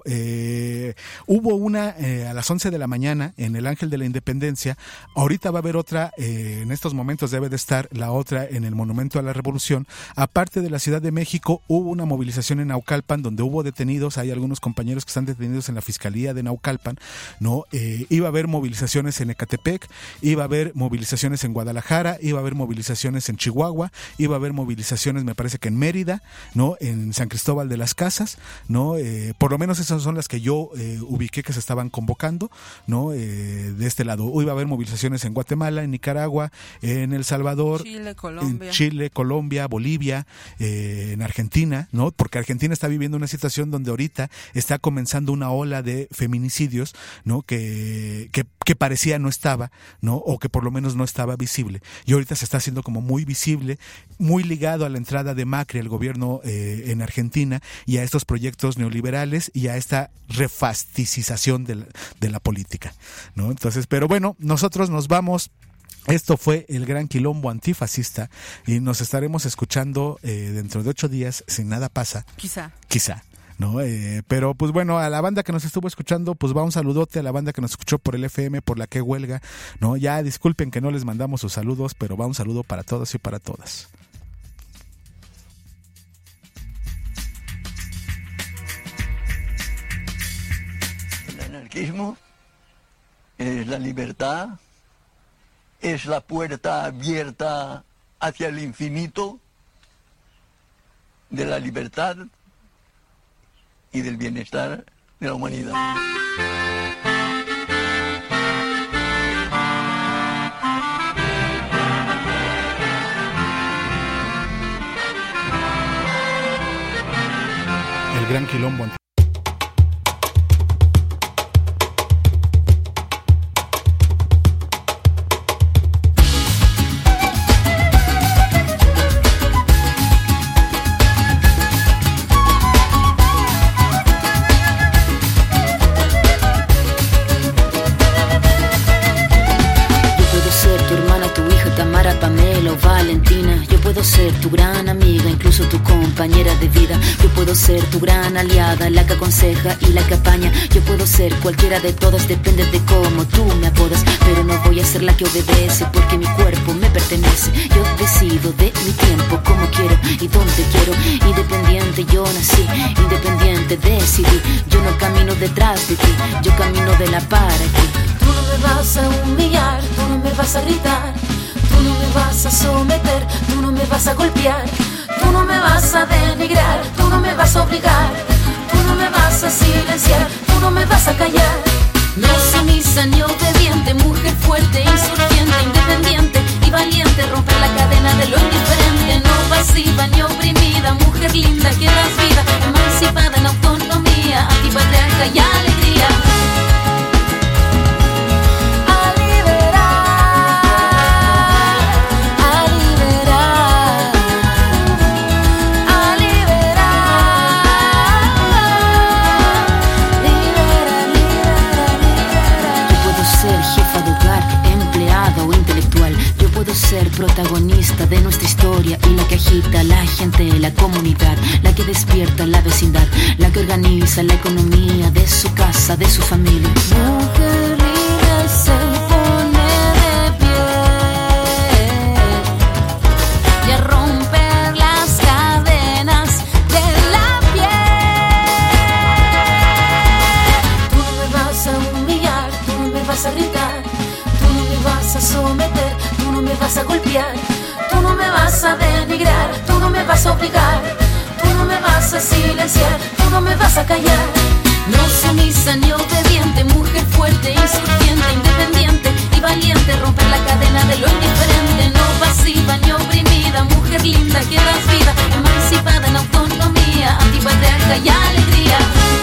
Hubo una a las 11 de la mañana en el Ángel de la Independencia. Ahorita va a haber otra, en estos momentos debe de estar la otra en el Monumento a la Revolución. Aparte de la Ciudad de México, hubo una movilización en Naucalpan donde hubo detenidos. Hay algunos compañeros que están detenidos en la Fiscalía de Naucalpan, ¿no? Iba a haber movilizaciones en Ecatepec, iba a haber movilizaciones en Guadalajara, iba a haber movilizaciones en Chihuahua, iba a haber movilizaciones, me parece que en Mérida, ¿no? En San Cristóbal de las Casas, ¿no? Por lo menos esas son las que yo ubiqué que se estaban convocando, ¿no? De este lado. Iba a haber movilizaciones en Guatemala, en Nicaragua, en El Salvador, Chile, Colombia, Bolivia, en Argentina, ¿no? Porque Argentina está viviendo una situación donde ahorita está comenzando una ola de feminicidios, ¿no? Que parecía no estaba, ¿no? O que por lo menos no estaba visible. Y ahorita se está haciendo como muy visible, muy ligado a la entrada de Macri al gobierno en Argentina, y a estos proyectos neoliberales y a esta refasticización de la política, ¿no? Entonces, pero bueno, nosotros nos vamos. Esto fue el Gran Quilombo Antifascista, y nos estaremos escuchando dentro de 8 días, si nada pasa. Quizá. ¿No? Pero pues bueno, a la banda que nos estuvo escuchando, pues va un saludote a la banda que nos escuchó por el FM, por la que huelga, ¿no? Ya disculpen que no les mandamos sus saludos, pero va un saludo para todos y para todas. El anarquismo es la libertad, es la puerta abierta hacia el infinito de la libertad y del bienestar de la humanidad. El Gran Quilombo tu gran amiga, incluso tu compañera de vida. Yo puedo ser tu gran aliada, la que aconseja y la que apaña. Yo puedo ser cualquiera de todas, depende de cómo tú me apodas. Pero no voy a ser la que obedece, porque mi cuerpo me pertenece. Yo decido de mi tiempo, como quiero y donde quiero. Independiente yo nací, independiente decidí. Yo no camino detrás de ti, yo camino de la para ti. Tú no me vas a humillar, tú no me vas a gritar, tú no me vas a someter, tú no me vas a golpear, tú no me vas a denigrar, tú no me vas a obligar, tú no me vas a silenciar, tú no me vas a callar. No sumisa ni obediente, mujer fuerte, insurgente, independiente y valiente, romper la cadena de lo indiferente, no pasiva ni oprimida, mujer linda que das vida, emancipada en autonomía, antipatriarca y alegría. Ser protagonista de nuestra historia y la que agita a la gente, la comunidad, la que despierta la vecindad, la que organiza la economía de su casa, de su familia. Mujer libre se pone de pie y a romper las cadenas de la piel. Tú no me vas a humillar, tú no me vas a gritar, tú no me vas a someter, tú no me vas a golpear, tú no me vas a denigrar, tú no me vas a obligar, tú no me vas a silenciar, tú no me vas a callar. No sumisa ni obediente, mujer fuerte, insurgente, independiente y valiente, romper la cadena de lo indiferente, no pasiva ni oprimida, mujer linda que das vida, emancipada en autonomía, antipatriarca y alegría.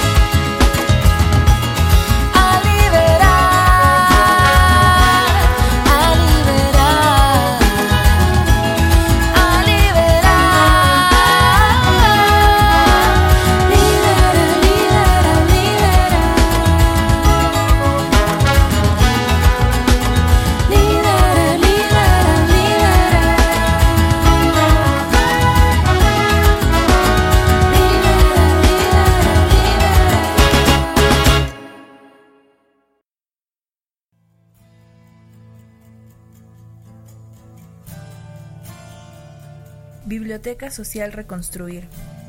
Biblioteca Social Reconstruir.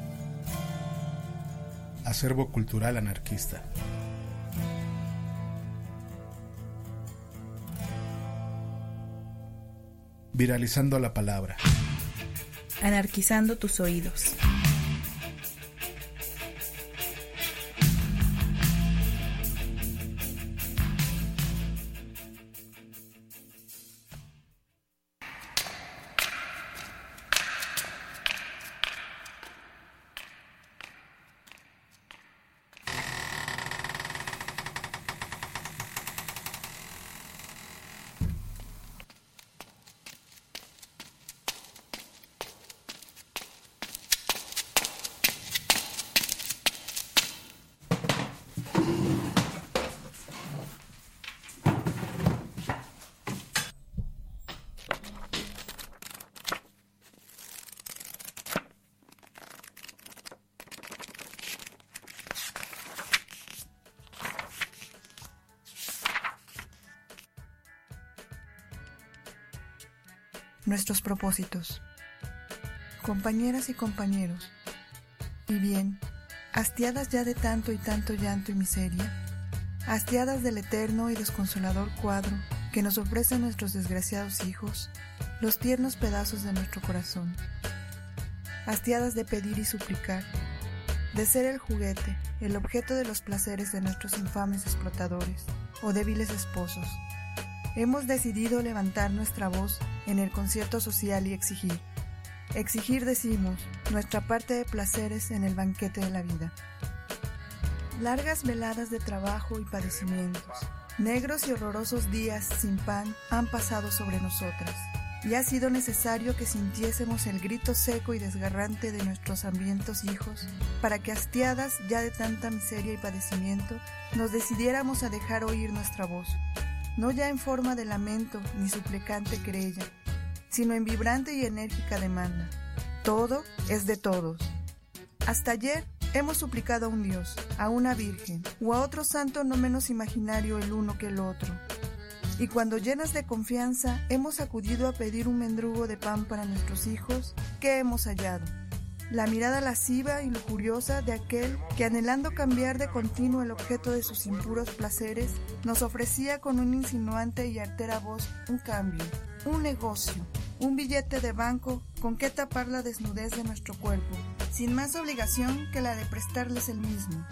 Acervo cultural anarquista. Viralizando la palabra. Anarquizando tus oídos. Nuestros propósitos. Compañeras y compañeros, y bien, hastiadas ya de tanto y tanto llanto y miseria, hastiadas del eterno y desconsolador cuadro que nos ofrecen nuestros desgraciados hijos, los tiernos pedazos de nuestro corazón, hastiadas de pedir y suplicar, de ser el juguete, el objeto de los placeres de nuestros infames explotadores o débiles esposos, hemos decidido levantar nuestra voz en el concierto social y exigir. Exigir, decimos, nuestra parte de placeres en el banquete de la vida. Largas veladas de trabajo y padecimientos, negros y horrorosos días sin pan han pasado sobre nosotras, y ha sido necesario que sintiésemos el grito seco y desgarrante de nuestros hambrientos hijos para que, hastiadas ya de tanta miseria y padecimiento, nos decidiéramos a dejar oír nuestra voz, no ya en forma de lamento ni suplicante querella, sino en vibrante y enérgica demanda. Todo es de todos. Hasta ayer hemos suplicado a un Dios, a una Virgen o a otro santo no menos imaginario el uno que el otro. Y cuando llenas de confianza hemos acudido a pedir un mendrugo de pan para nuestros hijos, ¿qué hemos hallado? la mirada lasciva y lujuriosa de aquel que, anhelando cambiar de continuo el objeto de sus impuros placeres, nos ofrecía con una insinuante y artera voz un cambio, un negocio, un billete de banco con que tapar la desnudez de nuestro cuerpo, sin más obligación que la de prestarles el mismo.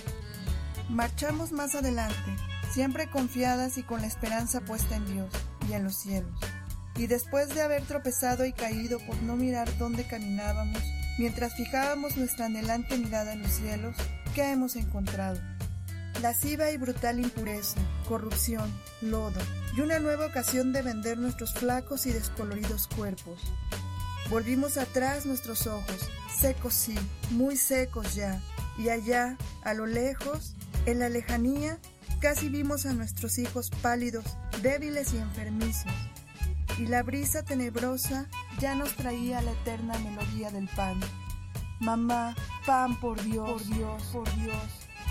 Marchamos más adelante, siempre confiadas y con la esperanza puesta en Dios y en los cielos. Y después de haber tropezado y caído por no mirar dónde caminábamos, mientras fijábamos nuestra anhelante mirada en los cielos, ¿qué hemos encontrado? Lasciva y brutal impureza, corrupción, lodo, y una nueva ocasión de vender nuestros flacos y descoloridos cuerpos. Volvimos atrás nuestros ojos, secos sí, muy secos ya, y allá, a lo lejos, en la lejanía, casi vimos a nuestros hijos pálidos, débiles y enfermizos. Y la brisa tenebrosa ya nos traía la eterna melodía del pan. Mamá, pan por Dios, por Dios, por Dios.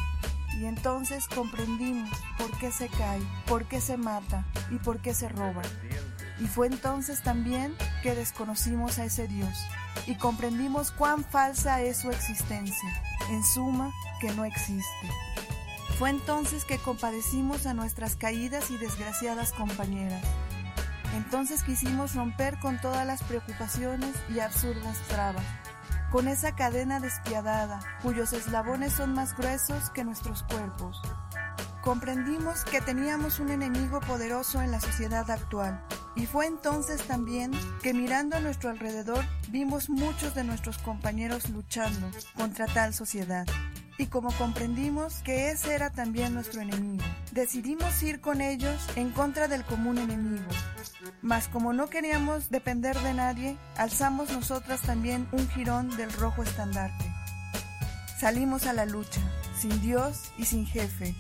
Y entonces comprendimos por qué se cae, por qué se mata y por qué se roba. Y fue entonces también que desconocimos a ese Dios y comprendimos cuán falsa es su existencia, en suma, que no existe. Fue entonces que compadecimos a nuestras caídas y desgraciadas compañeras. Entonces quisimos romper con todas las preocupaciones y absurdas trabas, con esa cadena despiadada, cuyos eslabones son más gruesos que nuestros cuerpos. Comprendimos que teníamos un enemigo poderoso en la sociedad actual, y fue entonces también que mirando a nuestro alrededor vimos muchos de nuestros compañeros luchando contra tal sociedad. Y como comprendimos que ese era también nuestro enemigo, decidimos ir con ellos en contra del común enemigo. Mas como no queríamos depender de nadie, alzamos nosotras también un jirón del rojo estandarte. Salimos a la lucha, sin Dios y sin jefe.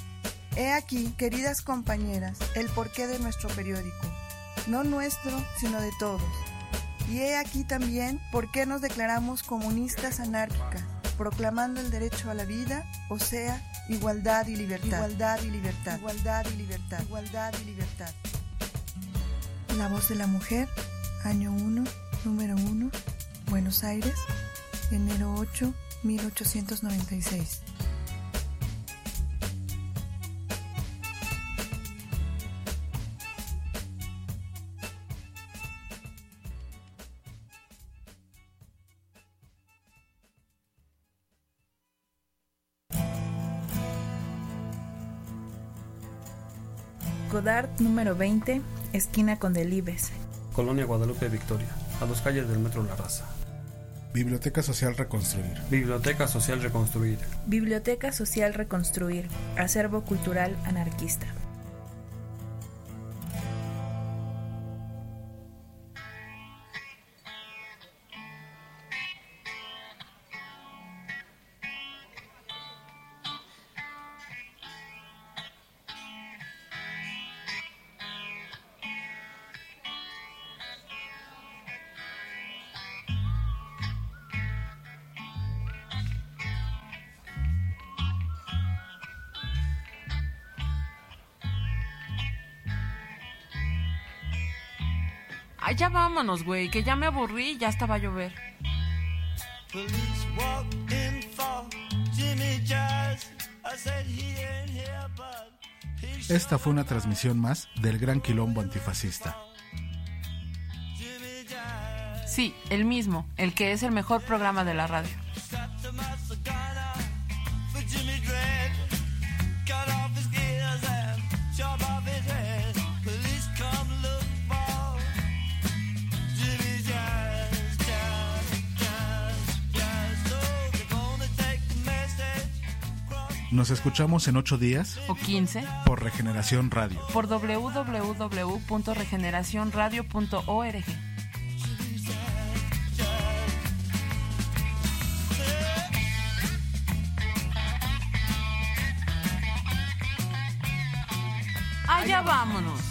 He aquí, queridas compañeras, el porqué de nuestro periódico. No nuestro, sino de todos. Y he aquí también por qué nos declaramos comunistas anárquicas, proclamando el derecho a la vida, o sea, igualdad y libertad. Igualdad y libertad. Igualdad y libertad. Igualdad y libertad. La voz de la mujer, año 1, número 1, Buenos Aires, enero 8, 1896. Godard número 20, esquina con Delibes. Colonia Guadalupe Victoria, a 2 calles del Metro La Raza. Biblioteca Social Reconstruir. Biblioteca Social Reconstruir. Biblioteca Social Reconstruir, acervo cultural anarquista. Ay, ya vámonos, güey, que ya me aburrí y ya estaba a llover. Esta fue una transmisión más del Gran Quilombo Antifascista. Sí, el mismo, el que es el mejor programa de la radio. Nos escuchamos en 8 días o 15 por Regeneración Radio. Por www.regeneracionradio.org. Allá vámonos.